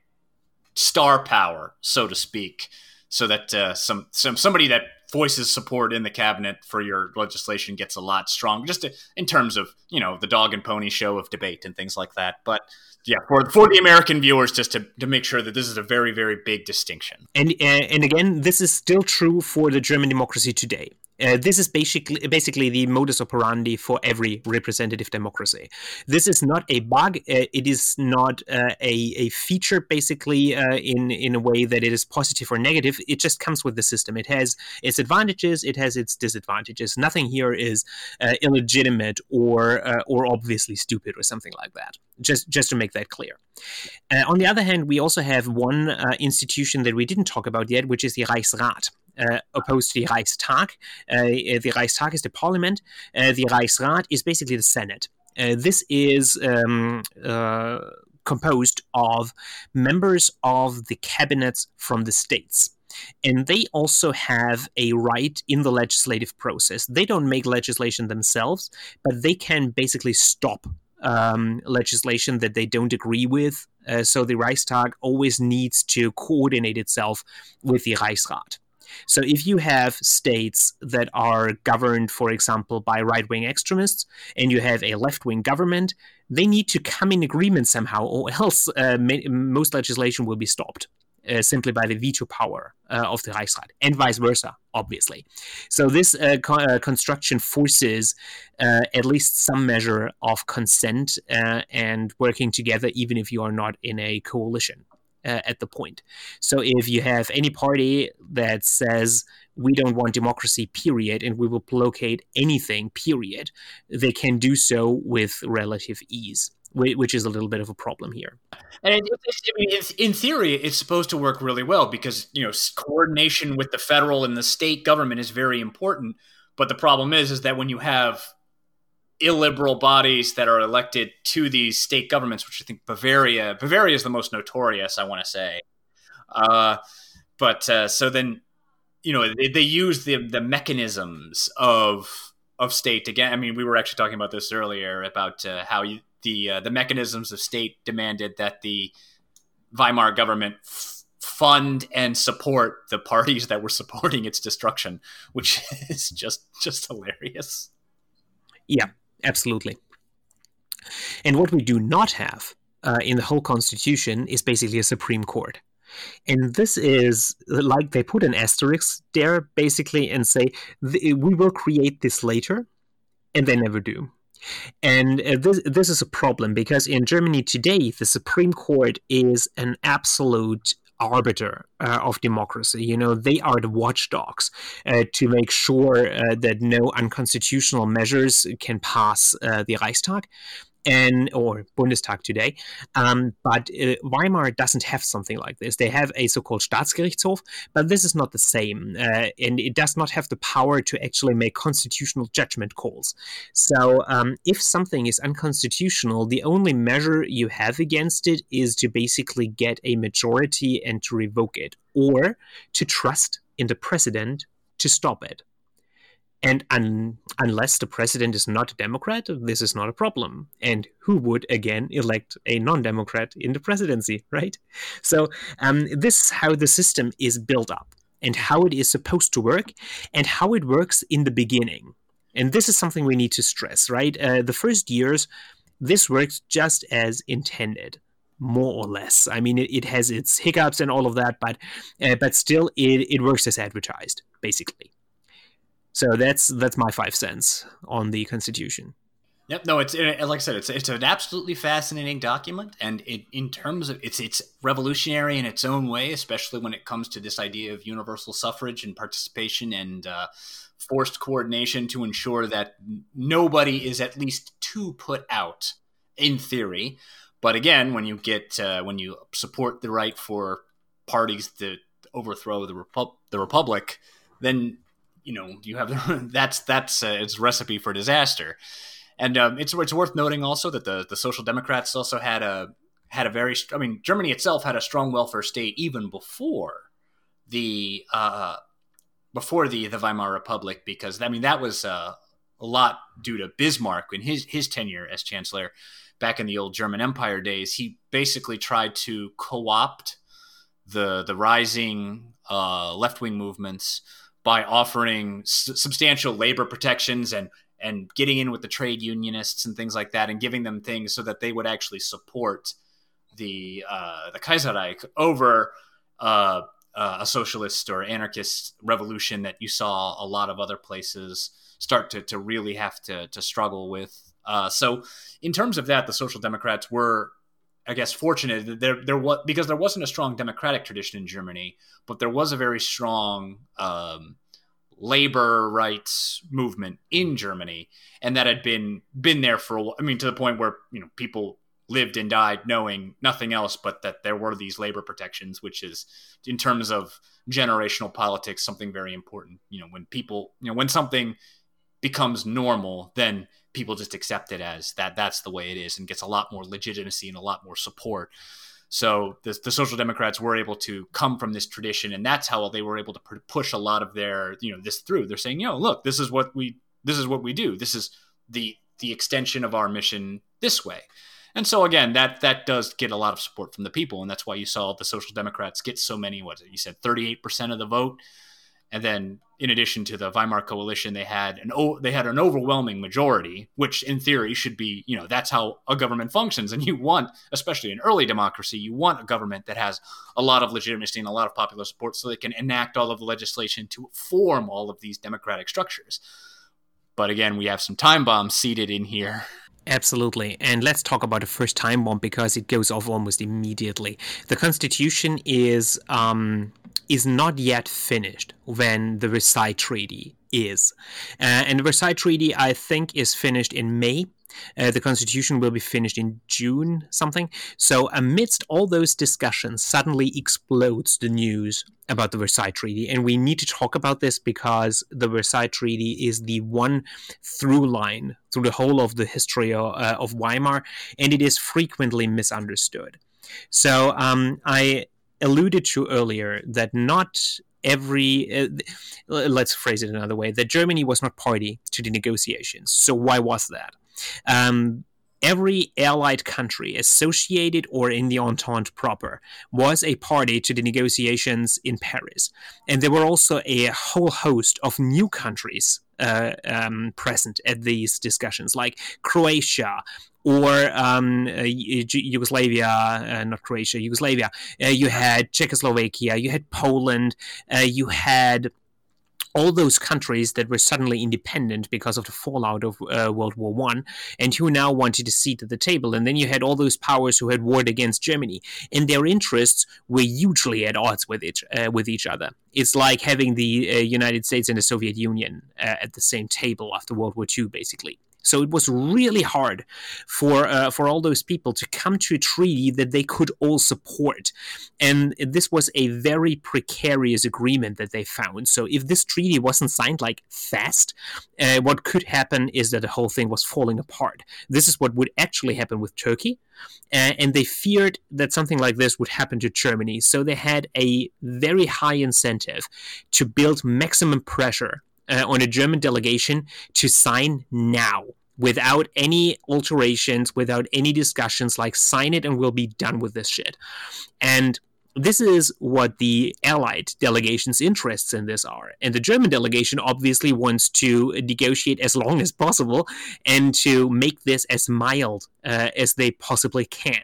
star power, so to speak, so that uh, some some somebody that voices support in the cabinet for your legislation gets a lot stronger, just to, in terms of, you know, the dog and pony show of debate and things like that. But yeah, for for the American viewers, just to, to make sure that this is a very, very big distinction. And uh, and again, this is still true for the German democracy today. Uh, this is basically basically the modus operandi for every representative democracy. This is not a bug. Uh, it is not uh, a, a feature, basically, uh, in, in a way that it is positive or negative. It just comes with the system. It has its advantages. It has its disadvantages. Nothing here is uh, illegitimate or uh, or obviously stupid or something like that. Just, just to make that clear. Uh, on the other hand, we also have one uh, institution that we didn't talk about yet, which is the Reichsrat. Uh, opposed to the Reichstag. Uh, the Reichstag is the parliament. Uh, the Reichsrat is basically the Senate. Uh, this is um, uh, composed of members of the cabinets from the states. And they also have a right in the legislative process. They don't make legislation themselves, but they can basically stop um, legislation that they don't agree with. Uh, so the Reichstag always needs to coordinate itself with the Reichsrat. So if you have states that are governed, for example, by right-wing extremists, and you have a left-wing government, they need to come in agreement somehow, or else uh, may, most legislation will be stopped uh, simply by the veto power uh, of the Reichsrat, and vice versa, obviously. So this uh, co- uh, construction forces uh, at least some measure of consent uh, and working together, even if you are not in a coalition. Uh, at the point. So if you have any party that says we don't want democracy, period, and we will blockade anything, period, they can do so with relative ease, which is a little bit of a problem here. And it, it, I mean, it's, in theory, it's supposed to work really well because, you know, coordination with the federal and the state government is very important. But the problem is, is that when you have illiberal bodies that are elected to these state governments, which I think Bavaria, Bavaria is the most notorious, I want to say. Uh, but uh, so then, you know, they, they use the the mechanisms of of state again. I mean, we were actually talking about this earlier about uh, how you, the uh, the mechanisms of state demanded that the Weimar government f- fund and support the parties that were supporting its destruction, which is just just hilarious. Yeah. Absolutely. And what we do not have uh, in the whole Constitution is basically a Supreme Court. And this is like they put an asterisk there basically and say, we will create this later, and they never do. And uh, this, this is a problem because in Germany today, the Supreme Court is an absolute arbiter uh, of democracy. You know, they are the watchdogs uh, to make sure uh, that no unconstitutional measures can pass uh, the Reichstag. and or Bundestag today. Um, but uh, Weimar doesn't have something like this. They have a so-called Staatsgerichtshof, but this is not the same, uh, and it does not have the power to actually make constitutional judgment calls. So um, if something is unconstitutional, the only measure you have against it is to basically get a majority and to revoke it, or to trust in the president to stop it. And un- unless the president is not a Democrat, this is not a problem. And who would, again, elect a non-Democrat in the presidency, right? So um, this is how the system is built up and how it is supposed to work and how it works in the beginning. And this is something we need to stress, right? Uh, the first years, this works just as intended, more or less. I mean, it, it has its hiccups and all of that, but uh, but still, it, it works as advertised, basically. So that's that's my five cents on the Constitution. Yep. No, it's it, like I said, it's it's an absolutely fascinating document, and it, in terms of it's it's revolutionary in its own way, especially when it comes to this idea of universal suffrage and participation and uh, forced coordination to ensure that nobody is at least too put out, in theory. But again, when you get uh, when you support the right for parties to overthrow the Repu- the republic, then you know you have that's that's uh, it's a recipe for disaster. And um, it's it's worth noting also that the, the Social Democrats also had a had a very I mean Germany itself had a strong welfare state even before the uh, before the, the Weimar Republic, because I mean that was uh, a lot due to Bismarck in his his tenure as chancellor back in the old German Empire days. He basically tried to co-opt the the rising uh, left wing movements by offering s- substantial labor protections and and getting in with the trade unionists and things like that, and giving them things so that they would actually support the uh, the Kaiserreich over uh, uh, a socialist or anarchist revolution that you saw a lot of other places start to, to really have to, to struggle with. Uh, so in terms of that, the Social Democrats were, I guess, fortunate that there, there was, because there wasn't a strong democratic tradition in Germany, but there was a very strong um, labor rights movement in Germany, and that had been been there for a while. I mean, to the point where you know people lived and died knowing nothing else but that there were these labor protections, which is, in terms of generational politics, something very important. You know, when people, you know, when something becomes normal, then people just accept it as that that's the way it is, and gets a lot more legitimacy and a lot more support. So the, the Social Democrats were able to come from this tradition, and that's how they were able to push a lot of their, you know, this through. They're saying, you know, look, this is what we, this is what we do. This is the the extension of our mission this way. And so again, that that does get a lot of support from the people, and that's why you saw the Social Democrats get so many. What you said, thirty-eight percent of the vote, and then in addition to the Weimar coalition, they had an they had an overwhelming majority, which in theory should be, you know, that's how a government functions. And you want, especially in early democracy, you want a government that has a lot of legitimacy and a lot of popular support, so they can enact all of the legislation to form all of these democratic structures. But again, we have some time bombs seated in here. Absolutely. And let's talk about the first time bomb, because it goes off almost immediately. The Constitution is um, is not yet finished when the Versailles Treaty is. Uh, and the Versailles Treaty, I think, is finished in May. Uh, the Constitution will be finished in June, something. So amidst all those discussions, suddenly explodes the news about the Versailles Treaty. And we need to talk about this because the Versailles Treaty is the one through line through the whole of the history of, uh, of Weimar, and it is frequently misunderstood. So um, I alluded to earlier that not every, uh, let's phrase it another way, that Germany was not party to the negotiations. So why was that? Um, every allied country associated or in the Entente proper was a party to the negotiations in Paris. And there were also a whole host of new countries uh, um, present at these discussions, like Croatia or um, uh, Yugoslavia, uh, not Croatia, Yugoslavia. Uh, you had Czechoslovakia, you had Poland, uh, you had all those countries that were suddenly independent because of the fallout of uh, World War One, and who now wanted a seat at the table. And then you had all those powers who had warred against Germany, and their interests were hugely at odds with each uh, with each other. It's like having the uh, United States and the Soviet Union uh, at the same table after World War Two, basically. So it was really hard for uh, for all those people to come to a treaty that they could all support. And this was a very precarious agreement that they found. So if this treaty wasn't signed like fast, uh, what could happen is that the whole thing was falling apart. This is what would actually happen with Turkey. Uh, and they feared that something like this would happen to Germany. So they had a very high incentive to build maximum pressure uh, on a German delegation to sign now, without any alterations, without any discussions, like sign it and we'll be done with this shit. And this is what the Allied delegation's interests in this are. And the German delegation obviously wants to negotiate as long as possible and to make this as mild uh, as they possibly can.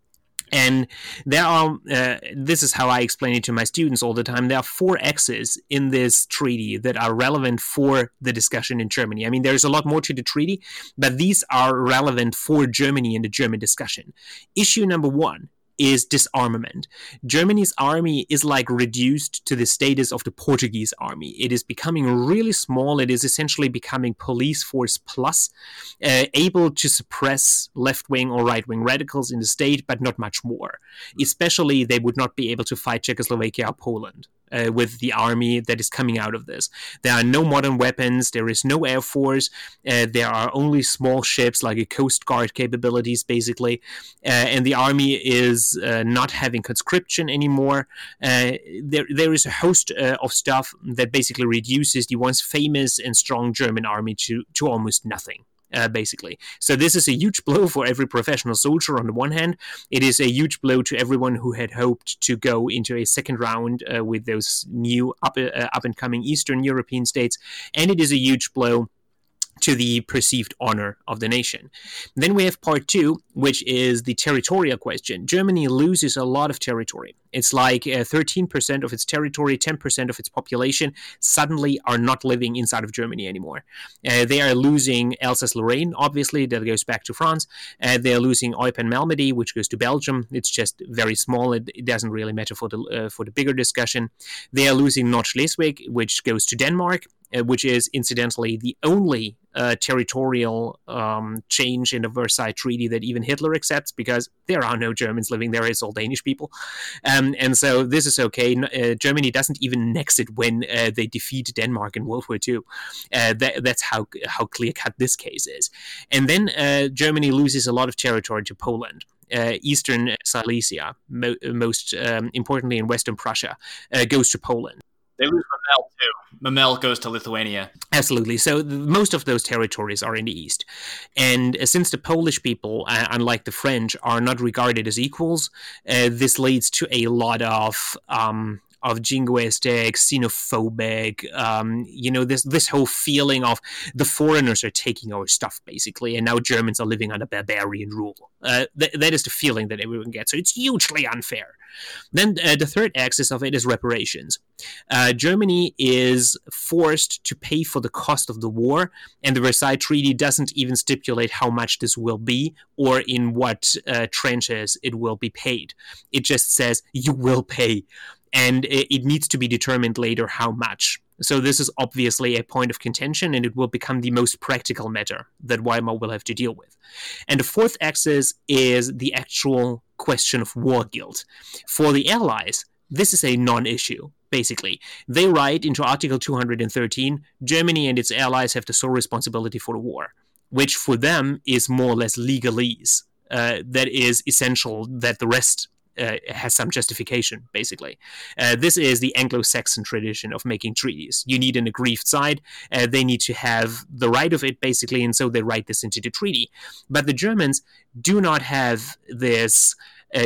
And there are, uh, this is how I explain it to my students all the time, there are four axes in this treaty that are relevant for the discussion in Germany. I mean, there's a lot more to the treaty, but these are relevant for Germany and the German discussion. Issue number one is disarmament. Germany's army is like reduced to the status of the Portuguese army. It is becoming really small. It is essentially becoming police force plus, uh, able to suppress left-wing or right-wing radicals in the state, but not much more. Especially, they would not be able to fight Czechoslovakia or Poland. Uh, with the army that is coming out of this. There are no modern weapons, there is no air force, uh, there are only small ships like a Coast Guard capabilities basically, uh, and the army is uh, not having conscription anymore. Uh, there, there is a host uh, of stuff that basically reduces the once famous and strong German army to, to almost nothing. Uh, basically. So this is a huge blow for every professional soldier on the one hand. It is a huge blow to everyone who had hoped to go into a second round uh, with those new up, uh, up and coming Eastern European states. And it is a huge blow to the perceived honor of the nation. Then we have part two, which is the territorial question. Germany loses a lot of territory. It's like uh, thirteen percent of its territory, ten percent of its population suddenly are not living inside of Germany anymore. Uh, they are losing Alsace-Lorraine, obviously, that goes back to France. Uh, they are losing Eupen-Malmedy, which goes to Belgium. It's just very small. It, it doesn't really matter for the, uh, for the bigger discussion. They are losing Nord-Schleswig, which goes to Denmark, uh, which is incidentally the only Uh, territorial um, change in the Versailles Treaty that even Hitler accepts, because there are no Germans living there, it's all Danish people. Um, and so this is okay. Uh, Germany doesn't even annex it when uh, they defeat Denmark in World War Two. Uh, that, that's how how clear-cut this case is. And then uh, Germany loses a lot of territory to Poland. Uh, Eastern Silesia, mo- most um, importantly in Western Prussia, uh, goes to Poland. They lose Memel too. Memel goes to Lithuania. Absolutely. So th- most of those territories are in the east. And uh, since the Polish people, uh, unlike the French, are not regarded as equals, uh, this leads to a lot of um, of jingoistic, xenophobic, um, you know, this this whole feeling of the foreigners are taking our stuff, basically, and now Germans are living under barbarian rule. Uh, th- that is the feeling that everyone gets. So it's hugely unfair. Then uh, the third axis of it is reparations. Uh, Germany is forced to pay for the cost of the war, and the Versailles Treaty doesn't even stipulate how much this will be or in what uh, tranches it will be paid. It just says you will pay, and it, it needs to be determined later how much. So this is obviously a point of contention, and it will become the most practical matter that Weimar will have to deal with. And the fourth axis is the actual question of war guilt. For the Allies, this is a non-issue, basically. They write into Article two hundred thirteen, Germany and its allies have the sole responsibility for the war, which for them is more or less legalese. Uh, that is essential that the rest Uh, has some justification, basically. Uh, this is the Anglo-Saxon tradition of making treaties. You need an aggrieved side. Uh, they need to have the right of it, basically, and so they write this into the treaty. But the Germans do not have this uh,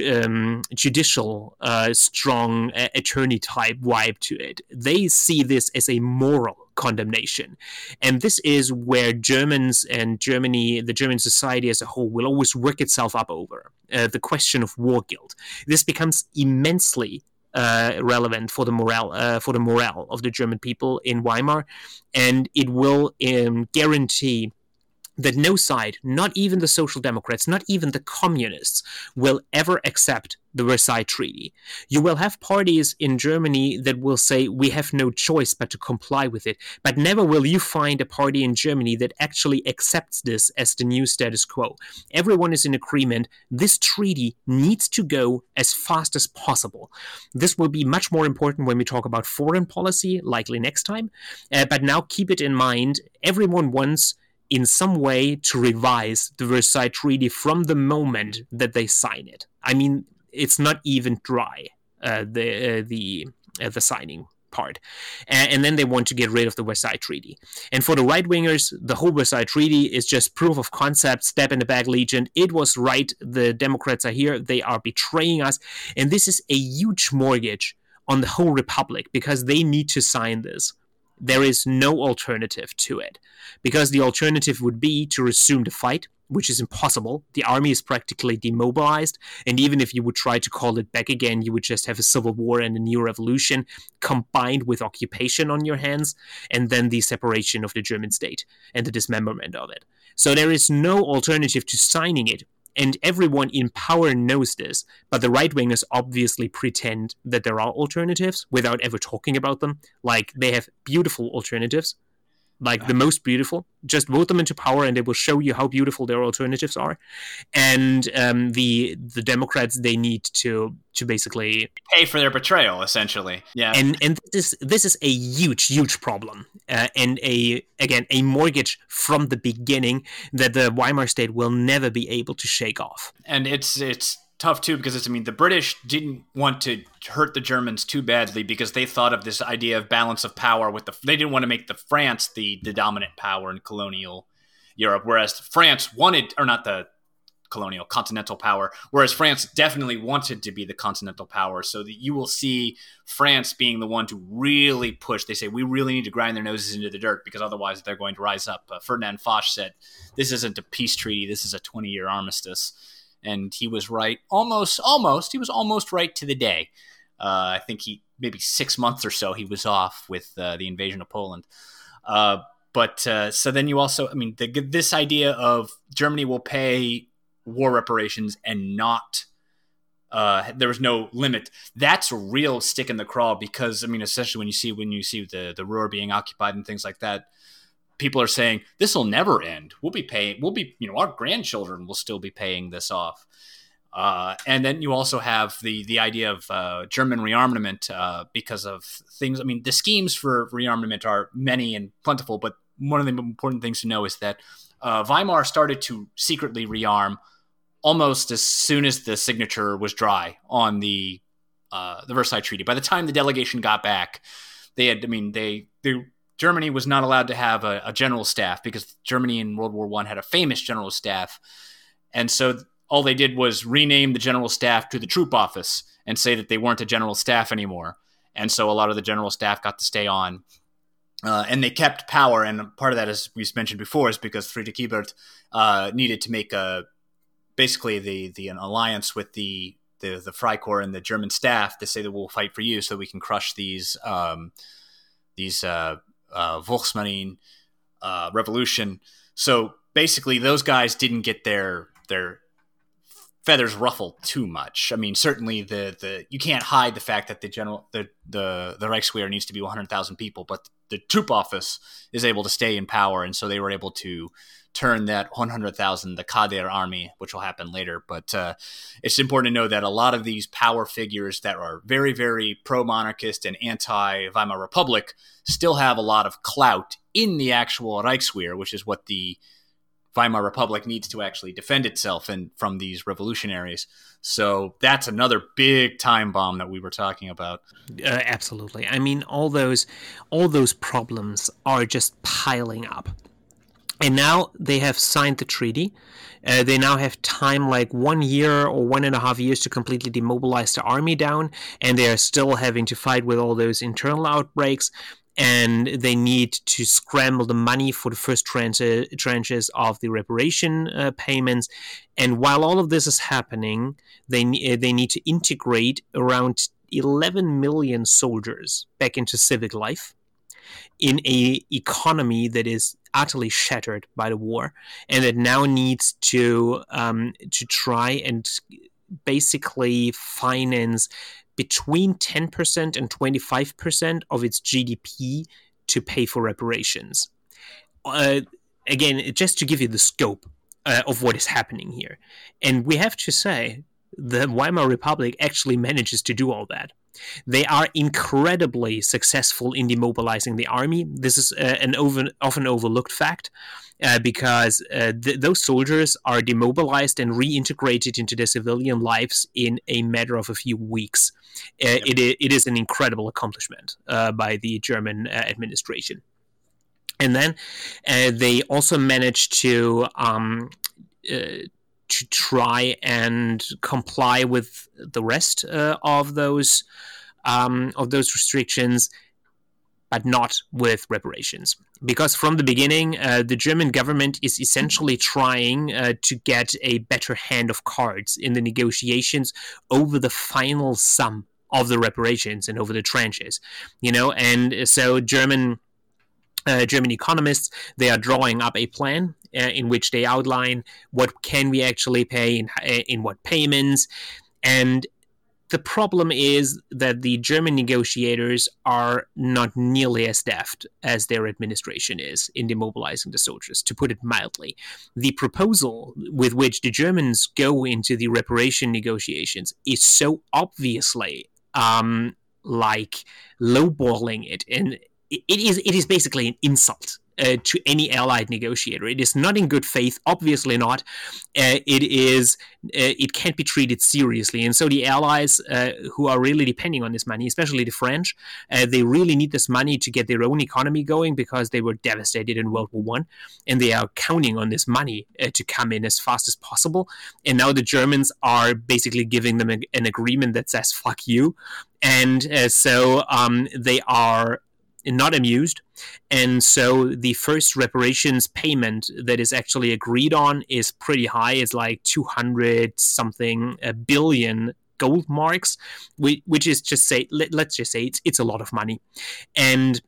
um, judicial, uh, strong uh, attorney-type vibe to it. They see this as a moral condemnation. And this is where Germans and Germany, the German society as a whole, will always work itself up over. Uh, the question of war guilt. This becomes immensely uh, relevant for the morale, uh, for the morale of the German people in Weimar, and it will um, guarantee that no side, not even the Social Democrats, not even the Communists, will ever accept the Versailles Treaty. You will have parties in Germany that will say, we have no choice but to comply with it. But never will you find a party in Germany that actually accepts this as the new status quo. Everyone is in agreement. This treaty needs to go as fast as possible. This will be much more important when we talk about foreign policy, likely next time. Uh, but now keep it in mind, everyone wants in some way to revise the Versailles Treaty from the moment that they sign it. I mean, it's not even dry, uh, the uh, the uh, the signing part. And, and then they want to get rid of the Versailles Treaty. And for the right-wingers, the whole Versailles Treaty is just proof of concept, stab in the back legion. It was right. The Democrats are here. They are betraying us. And this is a huge mortgage on the whole republic because they need to sign this. There is no alternative to it, because the alternative would be to resume the fight, which is impossible. The army is practically demobilized, and even if you would try to call it back again, you would just have a civil war and a new revolution combined with occupation on your hands, and then the separation of the German state and the dismemberment of it. So there is no alternative to signing it. And everyone in power knows this, but the right-wingers obviously pretend that there are alternatives without ever talking about them. Like, they have beautiful alternatives, like the most beautiful. Just vote them into power and they will show you how beautiful their alternatives are. And um, the the Democrats, they need to to basically pay for their betrayal, essentially. Yeah. And and this is this is a huge, huge problem. Uh, and a again, a mortgage from the beginning that the Weimar state will never be able to shake off. And it's it's tough too, because it's, I mean, the British didn't want to hurt the Germans too badly because they thought of this idea of balance of power with the, they didn't want to make the France the, the dominant power in colonial Europe, whereas France wanted, or not the colonial, continental power, whereas France definitely wanted to be the continental power. So that you will see France being the one to really push. They say, we really need to grind their noses into the dirt because otherwise they're going to rise up. Uh, Ferdinand Foch said, this isn't a peace treaty, this is a twenty-year armistice. And he was right almost, almost, he was almost right to the day. Uh, I think he, maybe six months or so, he was off with uh, the invasion of Poland. Uh, but uh, so then you also, I mean, the, this idea of Germany will pay war reparations and not, uh, there was no limit. That's a real stick in the craw because, I mean, essentially when you see, when you see the, the Ruhr being occupied and things like that, people are saying this will never end. We'll be paying, we'll be, you know, our grandchildren will still be paying this off. Uh, and then you also have the the idea of uh, German rearmament uh, because of things. I mean, the schemes for rearmament are many and plentiful, but one of the important things to know is that uh, Weimar started to secretly rearm almost as soon as the signature was dry on the uh, the Versailles Treaty. By the time the delegation got back, they had, I mean, they they Germany was not allowed to have a, a general staff because Germany in World War One had a famous general staff. And so all they did was rename the general staff to the troop office and say that they weren't a general staff anymore. And so a lot of the general staff got to stay on. Uh, and they kept power. And part of that, as we mentioned before, is because Friedrich Ebert uh, needed to make a, basically the, the an alliance with the, the, the Freikorps and the German staff to say that we'll fight for you so we can crush these um, these uh, Uh, Volksmarine uh, revolution. So basically, those guys didn't get their their feathers ruffled too much. I mean, certainly the the you can't hide the fact that the general the the the Reichswehr needs to be one hundred thousand people, but the troop office is able to stay in power, and so they were able to turn that one hundred thousand, the Kader army, which will happen later. But uh, it's important to know that a lot of these power figures that are very, very pro-monarchist and anti-Weimar Republic still have a lot of clout in the actual Reichswehr, which is what the Weimar Republic needs to actually defend itself and from these revolutionaries. So that's another big time bomb that we were talking about. Uh, absolutely. I mean, all those, all those problems are just piling up. And now they have signed the treaty. Uh, they now have time, like one year or one and a half years, to completely demobilize the army down. And they are still having to fight with all those internal outbreaks. And they need to scramble the money for the first tranche, tranches of the reparation uh, payments. And while all of this is happening, they uh, they need to integrate around eleven million soldiers back into civic life in a economy that is utterly shattered by the war, and it now needs to um, to try and basically finance between ten percent and twenty-five percent of its G D P to pay for reparations. Uh, again, just to give you the scope uh, of what is happening here. And we have to say, the Weimar Republic actually manages to do all that. They are incredibly successful in demobilizing the army. This is uh, an over, often overlooked fact uh, because uh, th- those soldiers are demobilized and reintegrated into their civilian lives in a matter of a few weeks. Uh, it, it is an incredible accomplishment uh, by the German uh, administration. And then uh, they also managed to um, uh, to try and comply with the rest uh, of those um, of those restrictions, but not with reparations. Because from the beginning, uh, the German government is essentially trying uh, to get a better hand of cards in the negotiations over the final sum of the reparations and over the tranches. You know, and so German. Uh, German economists, they are drawing up a plan uh, in which they outline what can we actually pay in, in what payments. And the problem is that the German negotiators are not nearly as deft as their administration is in demobilizing the soldiers, to put it mildly. The proposal with which the Germans go into the reparation negotiations is so obviously um, like lowballing it, and It is it is basically an insult uh, to any Allied negotiator. It is not in good faith, obviously not. Uh, it is uh, it can't be treated seriously, and so the Allies uh, who are really depending on this money, especially the French, uh, they really need this money to get their own economy going because they were devastated in World War One, and they are counting on this money uh, to come in as fast as possible. And now the Germans are basically giving them a, an agreement that says "fuck you," and uh, so um, they are not amused. And so the first reparations payment that is actually agreed on is pretty high. It's like two hundred something a billion gold marks, which is just say, let, let's just say it's, it's a lot of money. And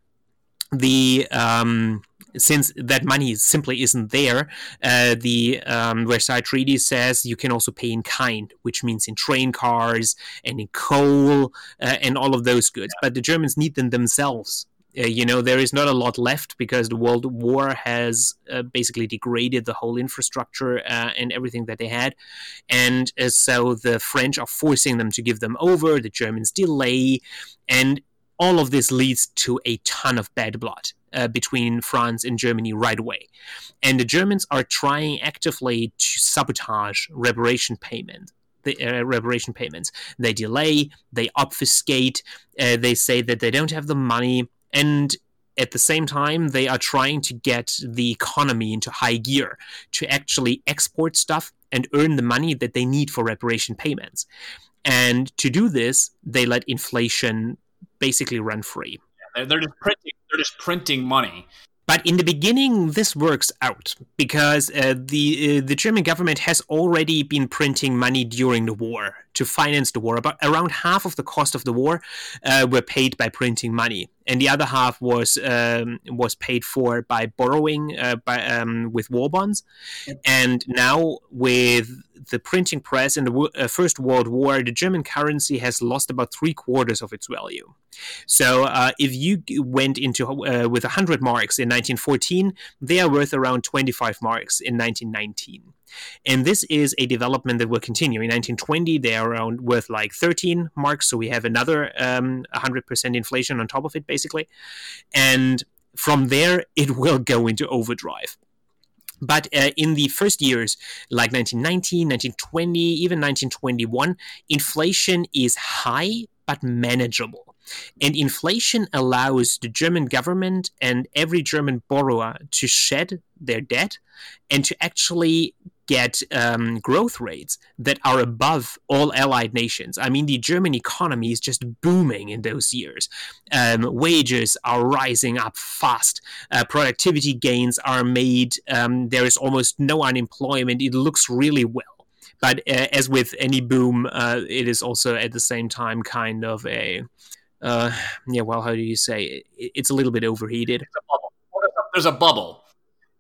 the um, since that money simply isn't there, uh, the um, Versailles Treaty says you can also pay in kind, which means in train cars and in coal uh, and all of those goods. But the Germans need them themselves. Uh, you know, there is not a lot left because the World War has uh, basically degraded the whole infrastructure uh, and everything that they had. And uh, so the French are forcing them to give them over, the Germans delay, and all of this leads to a ton of bad blood uh, between France and Germany right away. And the Germans are trying actively to sabotage reparation payment. The uh, reparation payments. They delay, they obfuscate, uh, they say that they don't have the money, and at the same time, they are trying to get the economy into high gear to actually export stuff and earn the money that they need for reparation payments. And to do this, they let inflation basically run free. Yeah, they're just printing. They're just printing money. But in the beginning, this works out because uh, the uh, the German government has already been printing money during the war to finance the war. About around half of the cost of the war uh, were paid by printing money, and the other half was um, was paid for by borrowing uh, by um, with war bonds. And now with the printing press in the w- uh, First World War, the German currency has lost about three quarters of its value. So uh, if you went into uh, with one hundred marks in nineteen fourteen, they are worth around twenty-five marks in nineteen nineteen. And this is a development that will continue. In nineteen twenty, they are around worth like thirteen marks, so we have another um, one hundred percent inflation on top of it, basically. And from there, it will go into overdrive. But uh, in the first years, like nineteen nineteen, nineteen twenty, even nineteen twenty-one, inflation is high but manageable. And inflation allows the German government and every German borrower to shed their debt and to actually get um, growth rates that are above all Allied nations. I mean, the German economy is just booming in those years. Um, wages are rising up fast. Uh, productivity gains are made. Um, there is almost no unemployment. It looks really well. But uh, as with any boom, uh, it is also at the same time kind of a, uh, yeah, well, how do you say it? It's a little bit overheated. It's a bubble. There's a bubble.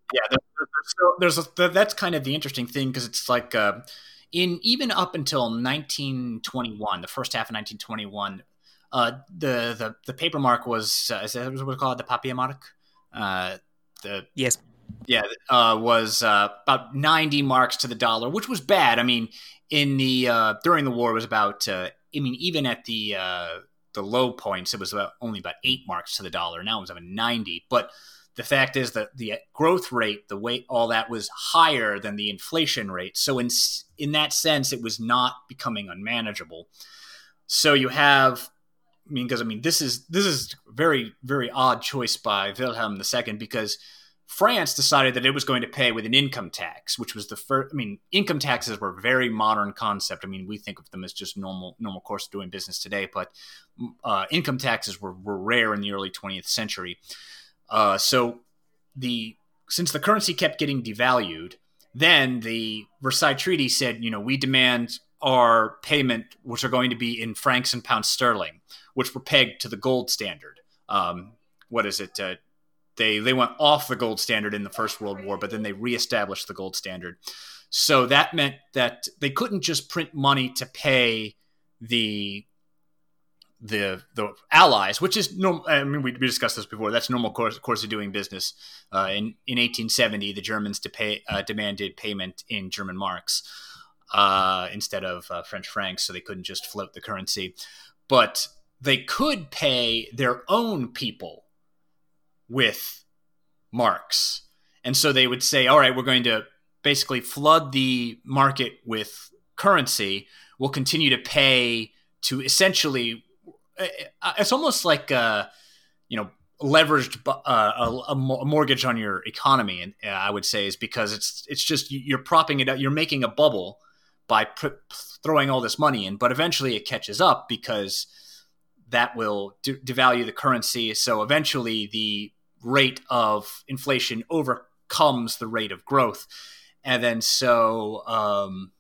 Yeah, there, there's, so, there's a, that's kind of the interesting thing because it's like uh, in even up until nineteen twenty-one, the first half of nineteen twenty-one, uh, the the the paper mark was uh, is that what we call it, the papier mark? Uh, the Yes. Yeah, uh, was uh, about ninety marks to the dollar, which was bad. I mean, in the uh, during the war, it was about. Uh, I mean, even at the uh, the low points, it was about only about eight marks to the dollar. Now it was about ninety. But the fact is that the growth rate, the way all that was higher than the inflation rate. So in in that sense, it was not becoming unmanageable. So you have. I mean, because I mean, this is this is a very very odd choice by Wilhelm the Second because France decided that it was going to pay with an income tax, which was the first. I mean, income taxes were a very modern concept. I mean, we think of them as just normal normal course of doing business today, but uh, income taxes were, were rare in the early twentieth century. Uh, so the since the currency kept getting devalued, then the Versailles Treaty said, you know, we demand our payment, which are going to be in francs and pounds sterling, which were pegged to the gold standard. Um, what is it? Uh, They they went off the gold standard in the First World War, but then they reestablished the gold standard. So that meant that they couldn't just print money to pay the the the Allies, which is normal. I mean, we, we discussed this before. That's normal course course of doing business. Uh, in in eighteen seventy, the Germans to pay, uh, demanded payment in German marks uh, instead of uh, French francs, so they couldn't just float the currency. But they could pay their own people with marks. And so they would say, all right, we're going to basically flood the market with currency. We'll continue to pay to essentially, it's almost like, uh, you know, leveraged uh, a, a mortgage on your economy. And uh, I would say is because it's, it's just, you're propping it up. You're making a bubble by pr- throwing all this money in, but eventually it catches up because that will de- devalue the currency. So eventually the rate of inflation overcomes the rate of growth. And then so, um,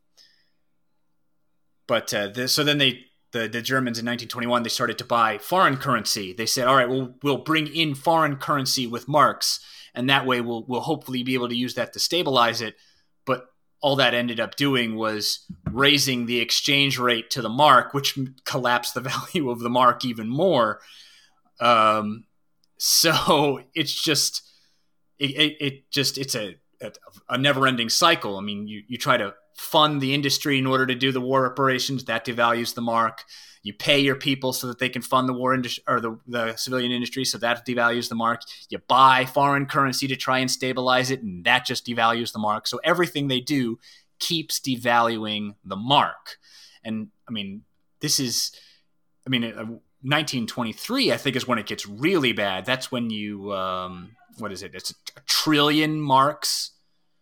but uh, the, so then they, the, the Germans in nineteen twenty-one, they started to buy foreign currency. They said, all right, we'll, we'll bring in foreign currency with marks. And that way we'll, we'll hopefully be able to use that to stabilize it. But all that ended up doing was raising the exchange rate to the mark, which collapsed the value of the mark even more. Um, So it's just, it, it, it just, it's a, a never ending cycle. I mean, you, you try to fund the industry in order to do the war reparations, that devalues the mark. You pay your people so that they can fund the war industry or the, the civilian industry, so that devalues the mark. You buy foreign currency to try and stabilize it, and that just devalues the mark. So everything they do keeps devaluing the mark. And I mean, this is, I mean, uh, nineteen twenty-three, I think, is when it gets really bad. That's when you, um, what is it? It's a, a trillion marks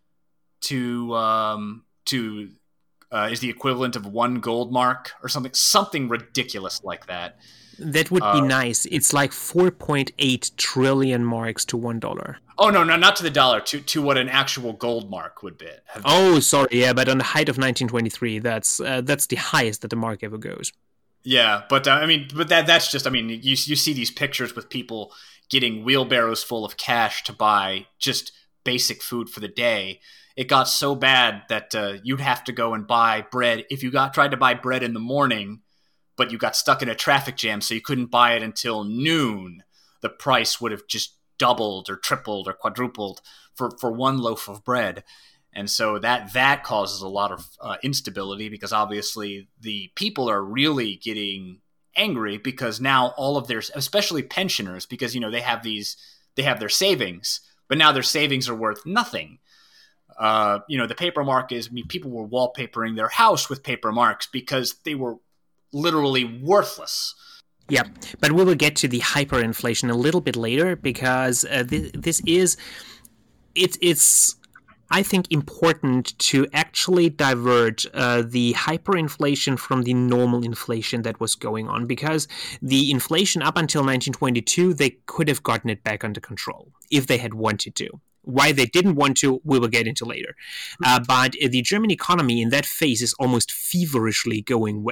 to um, to uh, is the equivalent of one gold mark or something, something ridiculous like that. That would be uh, nice. It's like four point eight trillion marks to one dollar. Oh no, no, not to the dollar. To to what an actual gold mark would be. Oh, sorry, yeah, but on the height of nineteen twenty-three, that's uh, that's the highest that the mark ever goes. Yeah, but uh, I mean, but that that's just, I mean, you you see these pictures with people getting wheelbarrows full of cash to buy just basic food for the day. It got so bad that uh, you'd have to go and buy bread. If you got tried to buy bread in the morning, but you got stuck in a traffic jam, so you couldn't buy it until noon, the price would have just doubled or tripled or quadrupled for, for one loaf of bread. And so that that causes a lot of uh, instability because obviously the people are really getting angry because now all of their, especially pensioners, because, you know, they have these, they have their savings, but now their savings are worth nothing. Uh, you know, the paper mark is, I mean, people were wallpapering their house with paper marks because they were literally worthless. Yeah, but we will get to the hyperinflation a little bit later because uh, this, this is, it's, it's, I think, important to actually divert uh, the hyperinflation from the normal inflation that was going on, because the inflation up until nineteen twenty-two, they could have gotten it back under control if they had wanted to. Why they didn't want to, we will get into later. Uh, but the German economy in that phase is almost feverishly going well.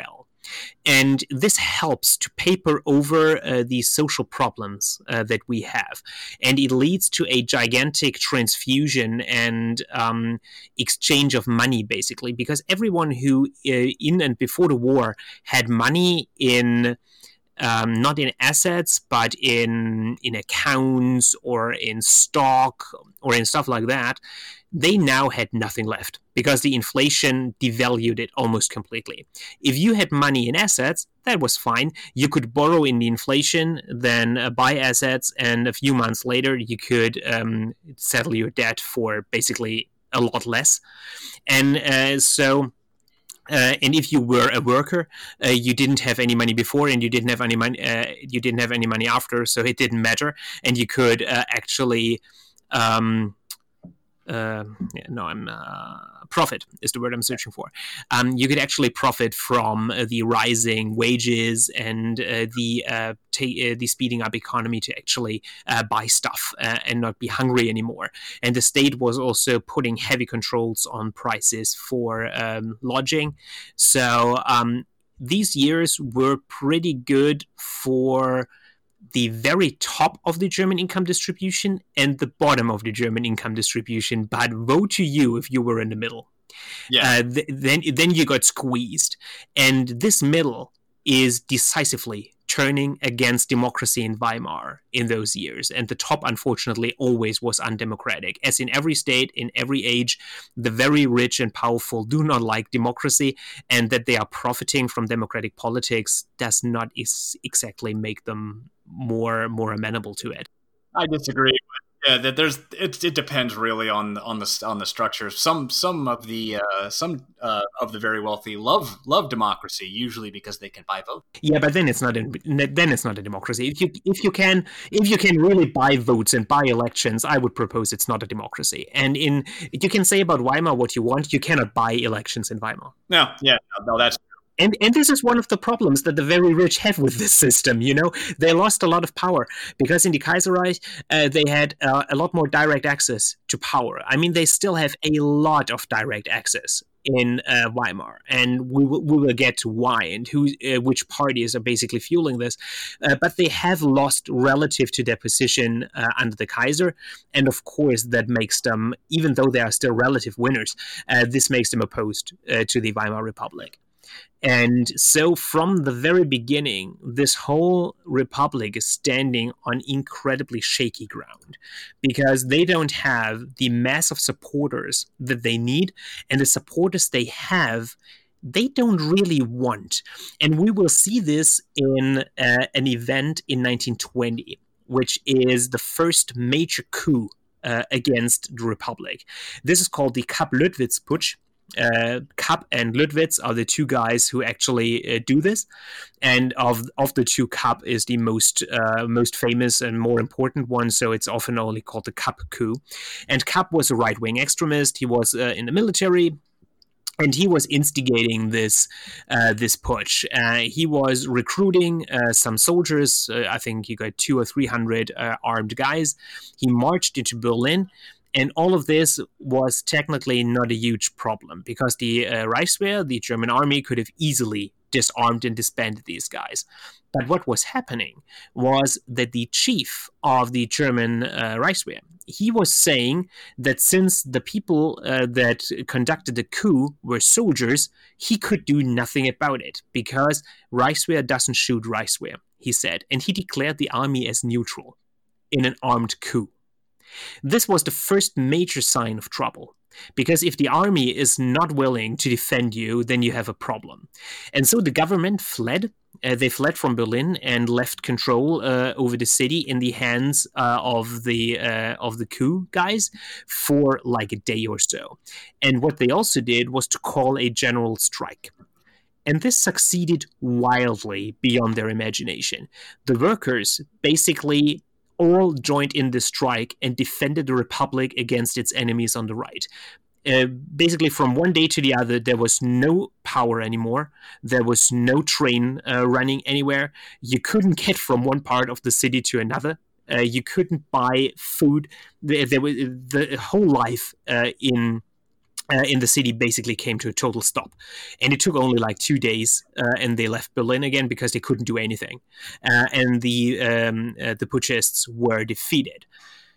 And this helps to paper over uh, the social problems uh, that we have. And it leads to a gigantic transfusion and um, exchange of money, basically, because everyone who, uh, in and before the war, had money in um, not in assets, but in in accounts or in stock or in stuff like that, they now had nothing left because the inflation devalued it almost completely. If you had money in assets, that was fine. You could borrow in the inflation, then uh, buy assets, and a few months later you could um, settle your debt for basically a lot less. And uh, so... Uh, and if you were a worker, uh, you didn't have any money before, and you didn't have any money. Uh, you didn't have any money after, so it didn't matter, and you could uh, actually. Um, uh, no, I'm uh, profit is the word I'm searching for. Um, you could actually profit from uh, the rising wages and uh, the uh, ta- uh, the speeding up economy to actually uh, buy stuff uh, and not be hungry anymore. And the state was also putting heavy controls on prices for um, lodging. So um, these years were pretty good for the very top of the German income distribution and the bottom of the German income distribution, but woe to you if you were in the middle. Yeah. Uh, th- then, then you got squeezed. And this middle is decisively turning against democracy in Weimar in those years. And the top, unfortunately, always was undemocratic. As in every state, in every age, the very rich and powerful do not like democracy, and that they are profiting from democratic politics does not is- exactly make them more more amenable to it. I disagree. But yeah, that there's it. It depends really on on the on the structure. Some some of the uh, some uh, of the very wealthy love love democracy, usually because they can buy votes. Yeah, but then it's not a, then it's not a democracy. If you if you can if you can really buy votes and buy elections, I would propose it's not a democracy. And in you can say about Weimar what you want, you cannot buy elections in Weimar. No, yeah, no, no that's. And and this is one of the problems that the very rich have with this system. You know, they lost a lot of power because in the Kaiserreich uh, they had uh, a lot more direct access to power. I mean, they still have a lot of direct access in uh, Weimar, and we will, we will get to why and who, uh, which parties are basically fueling this. Uh, but they have lost relative to their position uh, under the Kaiser, and of course that makes them, even though they are still relative winners, uh, this makes them opposed uh, to the Weimar Republic. And so from the very beginning, this whole republic is standing on incredibly shaky ground because they don't have the mass of supporters that they need, and the supporters they have, they don't really want. And we will see this in uh, an event in nineteen twenty, which is the first major coup uh, against the republic. This is called the Kapp-Lüttwitz Putsch. Uh, Kapp and Lüttwitz are the two guys who actually uh, do this, and of of the two, Kapp is the most uh, most famous and more important one. So it's often only called the Kapp coup. And Kapp was a right wing extremist. He was uh, in the military. And he was instigating this uh, this putsch. Uh, he was recruiting uh, some soldiers. Uh, I think he got two or three hundred uh, armed guys. He marched into Berlin. And all of this was technically not a huge problem because the uh, Reichswehr, the German army, could have easily disarmed and disbanded these guys. But what was happening was that the chief of the German uh, Reichswehr, he was saying that since the people uh, that conducted the coup were soldiers, he could do nothing about it because Reichswehr doesn't shoot Reichswehr, he said. And he declared the army as neutral in an armed coup. This was the first major sign of trouble, because if the army is not willing to defend you, then you have a problem. And so the government fled. Uh, they fled from Berlin and left control uh, over the city in the hands uh, of the uh, of the coup guys for like a day or so. And what they also did was to call a general strike. And this succeeded wildly beyond their imagination. The workers basically all joined in the strike and defended the republic against its enemies on the right. Uh, basically, from one day to the other, there was no power anymore. There was no train uh, running anywhere. You couldn't get from one part of the city to another. Uh, you couldn't buy food. There, there was the whole life uh, in uh, in the city basically came to a total stop. And it took only like two days, uh, and they left Berlin again because they couldn't do anything. Uh, and the um, uh, the putschists were defeated.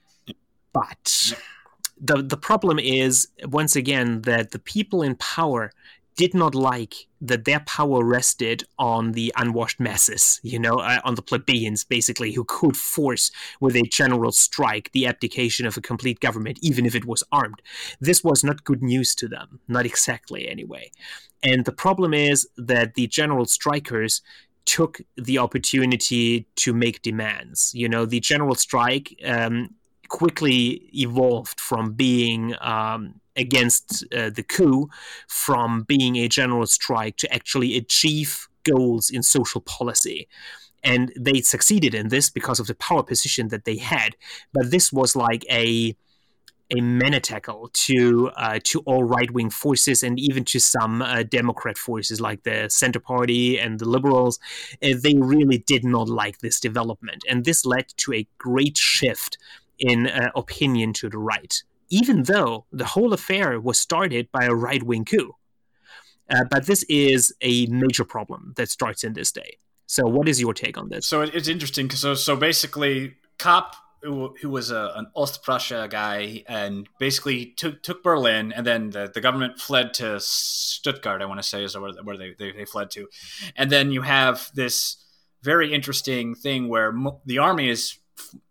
But the the problem is, once again, that the people in power did not like that their power rested on the unwashed masses, you know, uh, on the plebeians, basically, who could force, with a general strike, the abdication of a complete government, even if it was armed. This was not good news to them, not exactly anyway. And the problem is that the general strikers took the opportunity to make demands. You know, the general strike um, quickly evolved from being um, against uh, the coup, from being a general strike to actually achieve goals in social policy. And they succeeded in this because of the power position that they had. But this was like a a manatackle to uh, to all right-wing forces, and even to some uh, Democrat forces like the Center Party and the Liberals. Uh, they really did not like this development. And this led to a great shift in uh, opinion to the right, even though the whole affair was started by a right-wing coup. Uh, but this is a major problem that starts in this day. So what is your take on this? So it's interesting because so, so basically Kapp, who, who was a, an Ostprussia guy, and basically took took Berlin, and then the, the government fled to Stuttgart, I want to say, is where, where they, they, they fled to. And then you have this very interesting thing where mo- the army is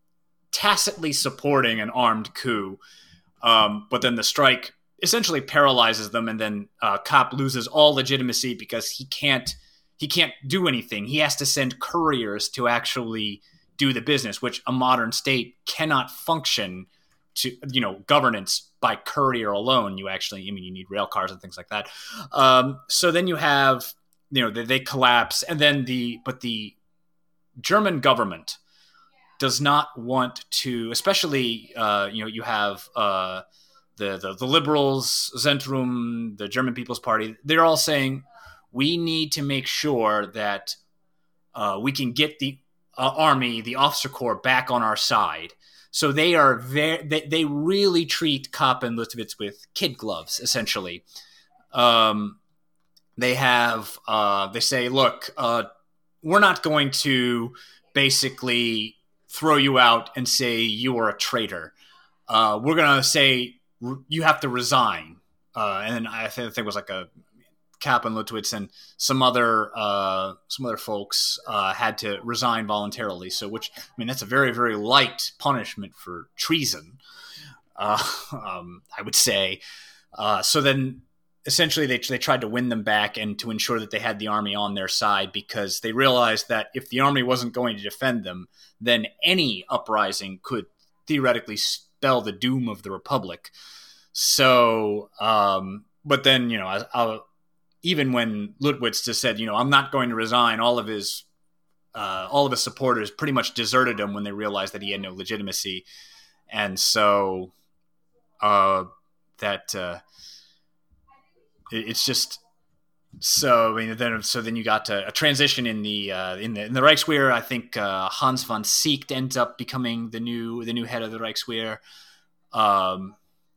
tacitly supporting an armed coup, um, but then the strike essentially paralyzes them, and then uh, Kapp loses all legitimacy because he can't he can't do anything. He has to send couriers to actually do the business, which a modern state cannot function to, you know, governance by courier alone. You actually, I mean, you need rail cars and things like that. Um, so then you have, you know, they, they collapse, and then the but the German government does not want to, especially, uh, you know, you have uh, the, the the liberals, Zentrum, the German People's Party. They're all saying we need to make sure that uh, we can get the uh, army, the officer corps, back on our side. So they are very, they, they really treat Kapp and Luttwitz with kid gloves, essentially. Um, they have, uh, they say, look, uh, we're not going to basically throw you out and say you are a traitor. Uh, we're going to say you have to resign. Uh, and then I think it was like a Kapp and Luttwitz and some other uh, some other folks uh, had to resign voluntarily. So, which I mean, that's a very very light punishment for treason, uh, um, I would say. Uh, so then, essentially, they they tried to win them back and to ensure that they had the army on their side, because they realized that if the army wasn't going to defend them, then any uprising could theoretically spell the doom of the Republic. So, um, but then, you know, I, I, even when Luttwitz just said, you know, I'm not going to resign, all of his uh, all of his supporters pretty much deserted him when they realized that he had no legitimacy. And so uh, that uh, it, it's just so. I mean, then so then you got a, a transition in the uh, in the in the Reichswehr. I think uh, Hans von Siecht ends up becoming the new the new head of the Reichswehr. Um,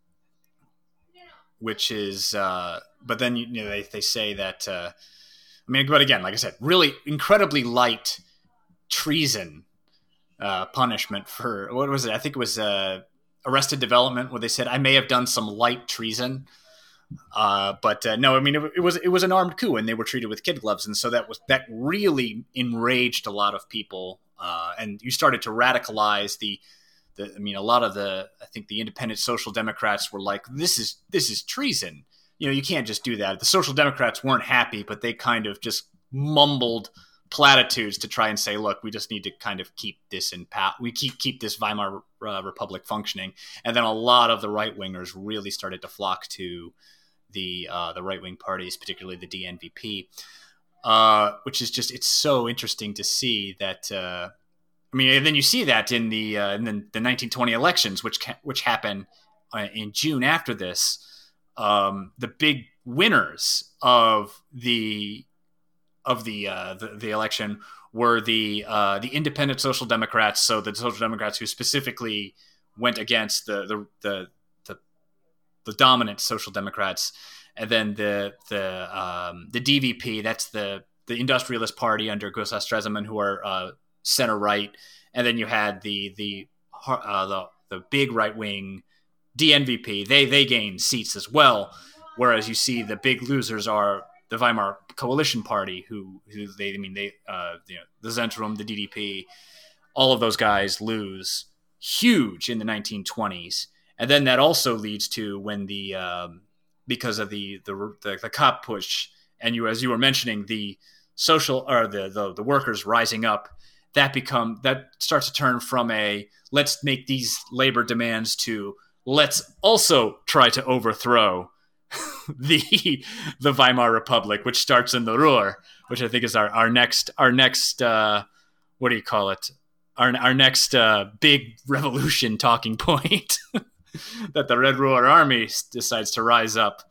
which is, uh, but then, you know, they, they say that, uh, I mean, but again, like I said, really incredibly light treason uh, punishment for, what was it? I think it was uh, Arrested Development, where they said, I may have done some light treason. Uh, but uh, no, I mean, it, it was it was an armed coup, and they were treated with kid gloves. And so that was that really enraged a lot of people. Uh, and you started to radicalize the, The, I mean, a lot of the, I think the independent Social Democrats were like, this is this is treason. You know, you can't just do that. The Social Democrats weren't happy, but they kind of just mumbled platitudes to try and say, look, we just need to kind of keep this in power. We keep keep this Weimar uh, Republic functioning. And then a lot of the right-wingers really started to flock to the uh, the right-wing parties, particularly the D N V P, uh, which is just, it's so interesting to see that, uh, I mean, and then you see that in the uh, in the, the nineteen twenty elections, which ca- which happen uh, in June after this. Um, the big winners of the of the uh, the, the election were the uh, the independent Social Democrats. So the Social Democrats who specifically went against the the the the, the dominant Social Democrats, and then the the um, the D V P, that's the the Industrialist Party under Gustav Stresemann, who are uh, center right, and then you had the the uh, the the big right wing D N V P. They they gain seats as well, whereas you see the big losers are the Weimar Coalition Party, who who they I mean they uh, you know the Zentrum, the D D P, all of those guys lose huge in the nineteen twenties, and then that also leads to when the um, because of the the the, the Kapp push, and you as you were mentioning the social or the, the the workers rising up, that become that starts to turn from a let's make these labor demands to let's also try to overthrow the the Weimar Republic, which starts in the Ruhr, which I think is our, our next our next uh, what do you call it? Our our next uh, big revolution talking point that the Red Ruhr Army decides to rise up.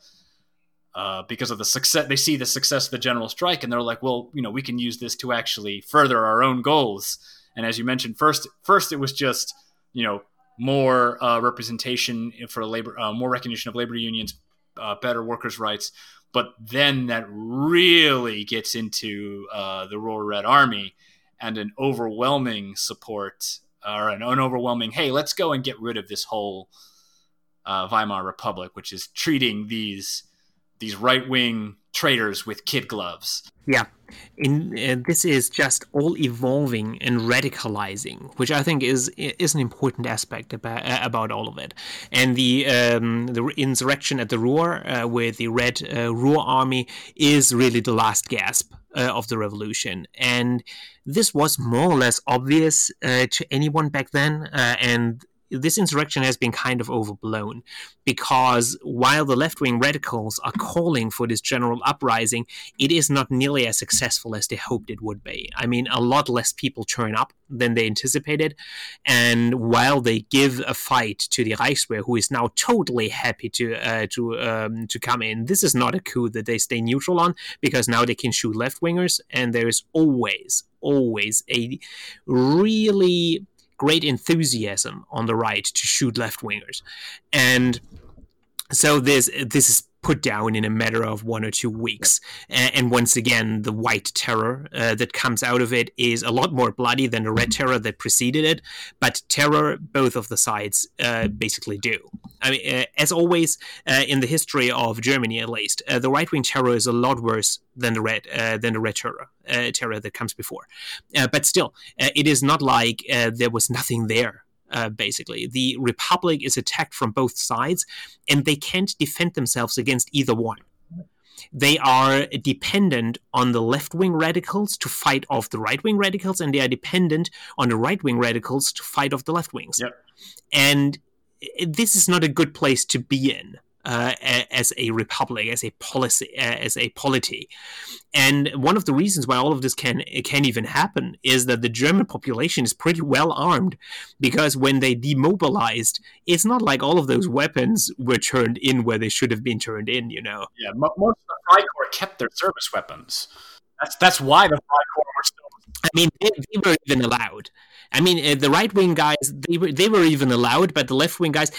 Uh, because of the success, they see the success of the general strike, and they're like, "Well, you know, we can use this to actually further our own goals." And as you mentioned, first, first it was just, you know, more uh, representation for labor, uh, more recognition of labor unions, uh, better workers' rights. But then that really gets into uh, the Ruhr Red Army and an overwhelming support, or an, an overwhelming, "Hey, let's go and get rid of this whole uh, Weimar Republic," which is treating these. these right-wing traitors with kid gloves. Yeah, in, uh, this is just all evolving and radicalizing, which I think is is an important aspect about, uh, about all of it. And the um, the insurrection at the Ruhr uh, with the Red uh, Ruhr Army is really the last gasp uh, of the revolution. And this was more or less obvious uh, to anyone back then, uh, and this insurrection has been kind of overblown, because while the left-wing radicals are calling for this general uprising, it is not nearly as successful as they hoped it would be. I mean, a lot less people turn up than they anticipated, and while they give a fight to the Reichswehr, who is now totally happy to uh, to um, to come in, this is not a coup that they stay neutral on, because now they can shoot left-wingers, and there is always, always a really great enthusiasm on the right to shoot left-wingers. And so this this is put down in a matter of one or two weeks. And once again, the white terror uh, that comes out of it is a lot more bloody than the red terror that preceded it. But terror, both of the sides uh, basically do. I mean, uh, as always, uh, in the history of Germany, at least, uh, the right-wing terror is a lot worse than the red uh, than the red terror uh, terror that comes before. Uh, but still, uh, it is not like uh, there was nothing there. Uh, basically, the Republic is attacked from both sides, and they can't defend themselves against either one. They are dependent on the left-wing radicals to fight off the right-wing radicals, and they are dependent on the right-wing radicals to fight off the left-wings. Yep. And this is not a good place to be in. Uh, as a republic, as a policy, uh, as a polity. And one of the reasons why all of this can can even happen is that the German population is pretty well armed, because when they demobilized, it's not like all of those weapons were turned in where they should have been turned in, you know. Yeah, most of the Freikorps kept their service weapons. That's that's why the Freikorps were still... I mean, they, they were even allowed. I mean, uh, the right-wing guys, they were, they were even allowed, but the left-wing guys...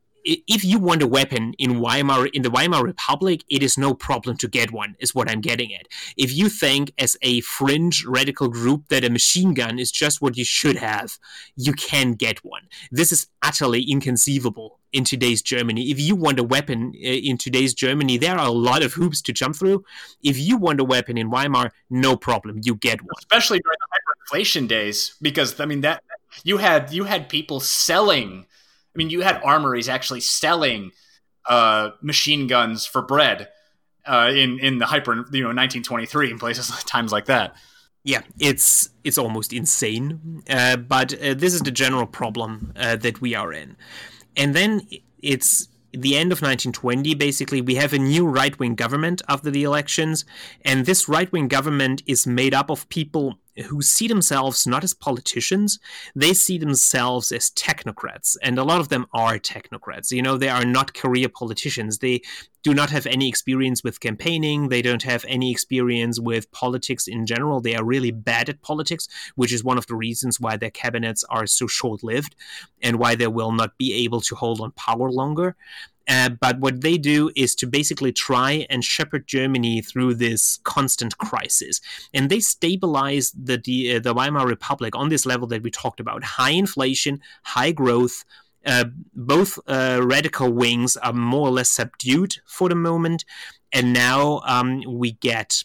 If you want a weapon in Weimar, in the Weimar Republic, it is no problem to get one, is what I'm getting at. If you think as a fringe radical group that a machine gun is just what you should have, you can get one. This is utterly inconceivable in today's Germany. If you want a weapon in today's Germany, there are a lot of hoops to jump through. If you want a weapon in Weimar, no problem, you get one. Especially during the hyperinflation days, because I mean that you had you had people selling. I mean, you had armories actually selling uh, machine guns for bread uh, in in the hyper, you know, nineteen twenty-three in places times like that. Yeah, it's it's almost insane. Uh, but uh, this is the general problem uh, that we are in, and then it's the end of nineteen twenty. Basically, we have a new right-wing government after the elections, and this right-wing government is made up of people who see themselves not as politicians, they see themselves as technocrats, and a lot of them are technocrats. You know, they are not career politicians. They do not have any experience with campaigning. They don't have any experience with politics in general. They are really bad at politics, which is one of the reasons why their cabinets are so short-lived and why they will not be able to hold on power longer. Uh, but what they do is to basically try and shepherd Germany through this constant crisis. And they stabilize the, the, uh, the Weimar Republic on this level that we talked about. High inflation, high growth. Uh, both uh, radical wings are more or less subdued for the moment. And now um, we get...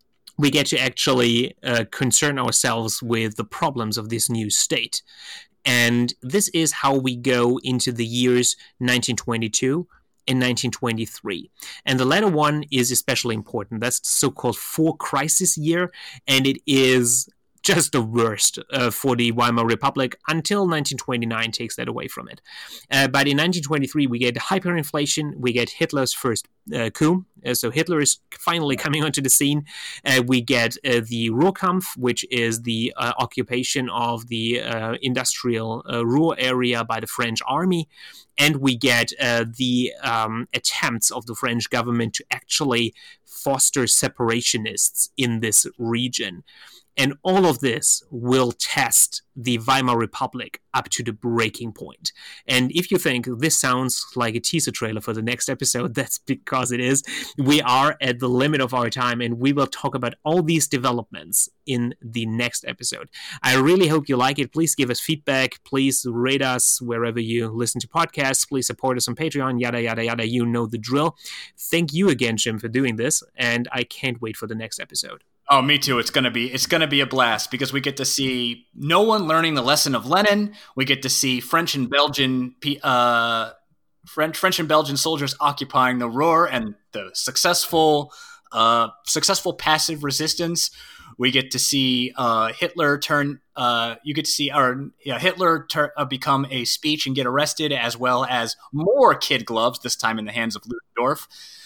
we get to actually uh, concern ourselves with the problems of this new state. And this is how we go into the years nineteen twenty-two and nineteen twenty-three. And the latter one is especially important. That's the so-called four crisis year, and it is just the worst uh, for the Weimar Republic until nineteen twenty-nine takes that away from it. Uh, but in nineteen twenty-three, we get hyperinflation, we get Hitler's first uh, coup. Uh, so Hitler is finally coming onto the scene. Uh, we get uh, the Ruhrkampf, which is the uh, occupation of the uh, industrial uh, Ruhr area by the French army. And we get uh, the um, attempts of the French government to actually foster separationists in this region. And all of this will test the Weimar Republic up to the breaking point. And if you think this sounds like a teaser trailer for the next episode, that's because it is. We are at the limit of our time, and we will talk about all these developments in the next episode. I really hope you like it. Please give us feedback. Please rate us wherever you listen to podcasts. Please support us on Patreon, yada, yada, yada. You know the drill. Thank you again, Jim, for doing this, and I can't wait for the next episode. Oh, me too. It's gonna be it's gonna be a blast because we get to see no one learning the lesson of Lenin. We get to see French and Belgian uh, French French and Belgian soldiers occupying the Ruhr and the successful uh, successful passive resistance. We get to see uh, Hitler turn. Uh, you get to see our yeah, Hitler tur- uh, become a speech and get arrested, as well as more kid gloves. This time in the hands of Ludendorff,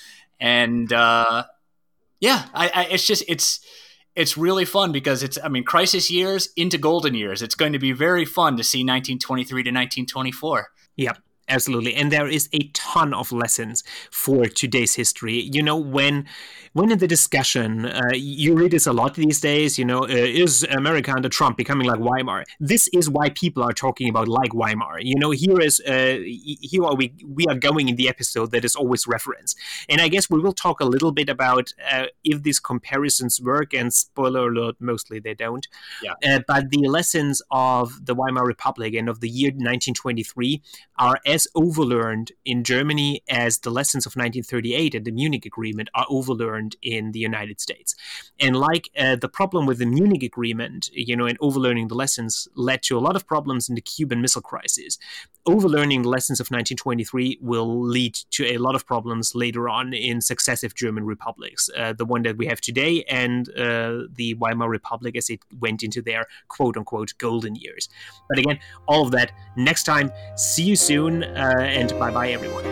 and. Uh, Yeah, I, I, it's just it's it's really fun because it's I mean crisis years into golden years. It's going to be very fun to see nineteen twenty-three to nineteen twenty-four. Yep. Absolutely. And there is a ton of lessons for today's history. You know, when when in the discussion, uh, you read this a lot these days, you know, uh, is America under Trump becoming like Weimar? This is why people are talking about like Weimar. You know, here is uh, here are we we are going in the episode that is always referenced. And I guess we will talk a little bit about uh, if these comparisons work, and spoiler alert, mostly they don't. Yeah. Uh, but the lessons of the Weimar Republic and of the year nineteen twenty-three are as overlearned in Germany as the lessons of nineteen thirty-eight and the Munich Agreement are overlearned in the United States. And like uh, the problem with the Munich Agreement, you know, and overlearning the lessons led to a lot of problems in the Cuban Missile Crisis. Overlearning the lessons of nineteen twenty-three will lead to a lot of problems later on in successive German republics, uh, the one that we have today and uh, the Weimar Republic as it went into their quote-unquote golden years. But again, all of that next time. See you soon, uh, and bye-bye, everyone.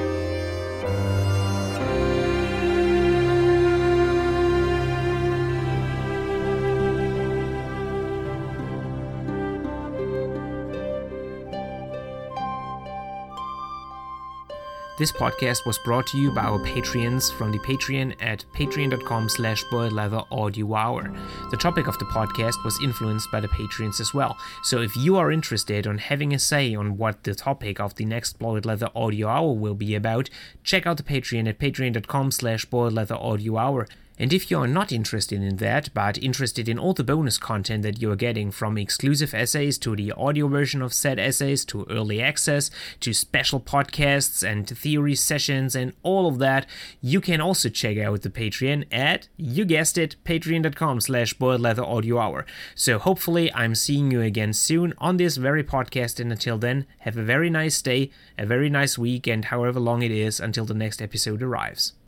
This podcast was brought to you by our Patreons from the Patreon at patreon.com slash boiled leather audio hour. The topic of the podcast was influenced by the Patreons as well. So if you are interested in having a say on what the topic of the next Boiled Leather audio hour will be about, check out the Patreon at patreon.com slash boiled leather audio hour. And if you are not interested in that, but interested in all the bonus content that you are getting, from exclusive essays to the audio version of said essays to early access to special podcasts and theory sessions and all of that, you can also check out the Patreon at, you guessed it, patreon.com slash boiled leather audio hour. So hopefully I'm seeing you again soon on this very podcast, and until then, have a very nice day, a very nice week, and however long it is until the next episode arrives.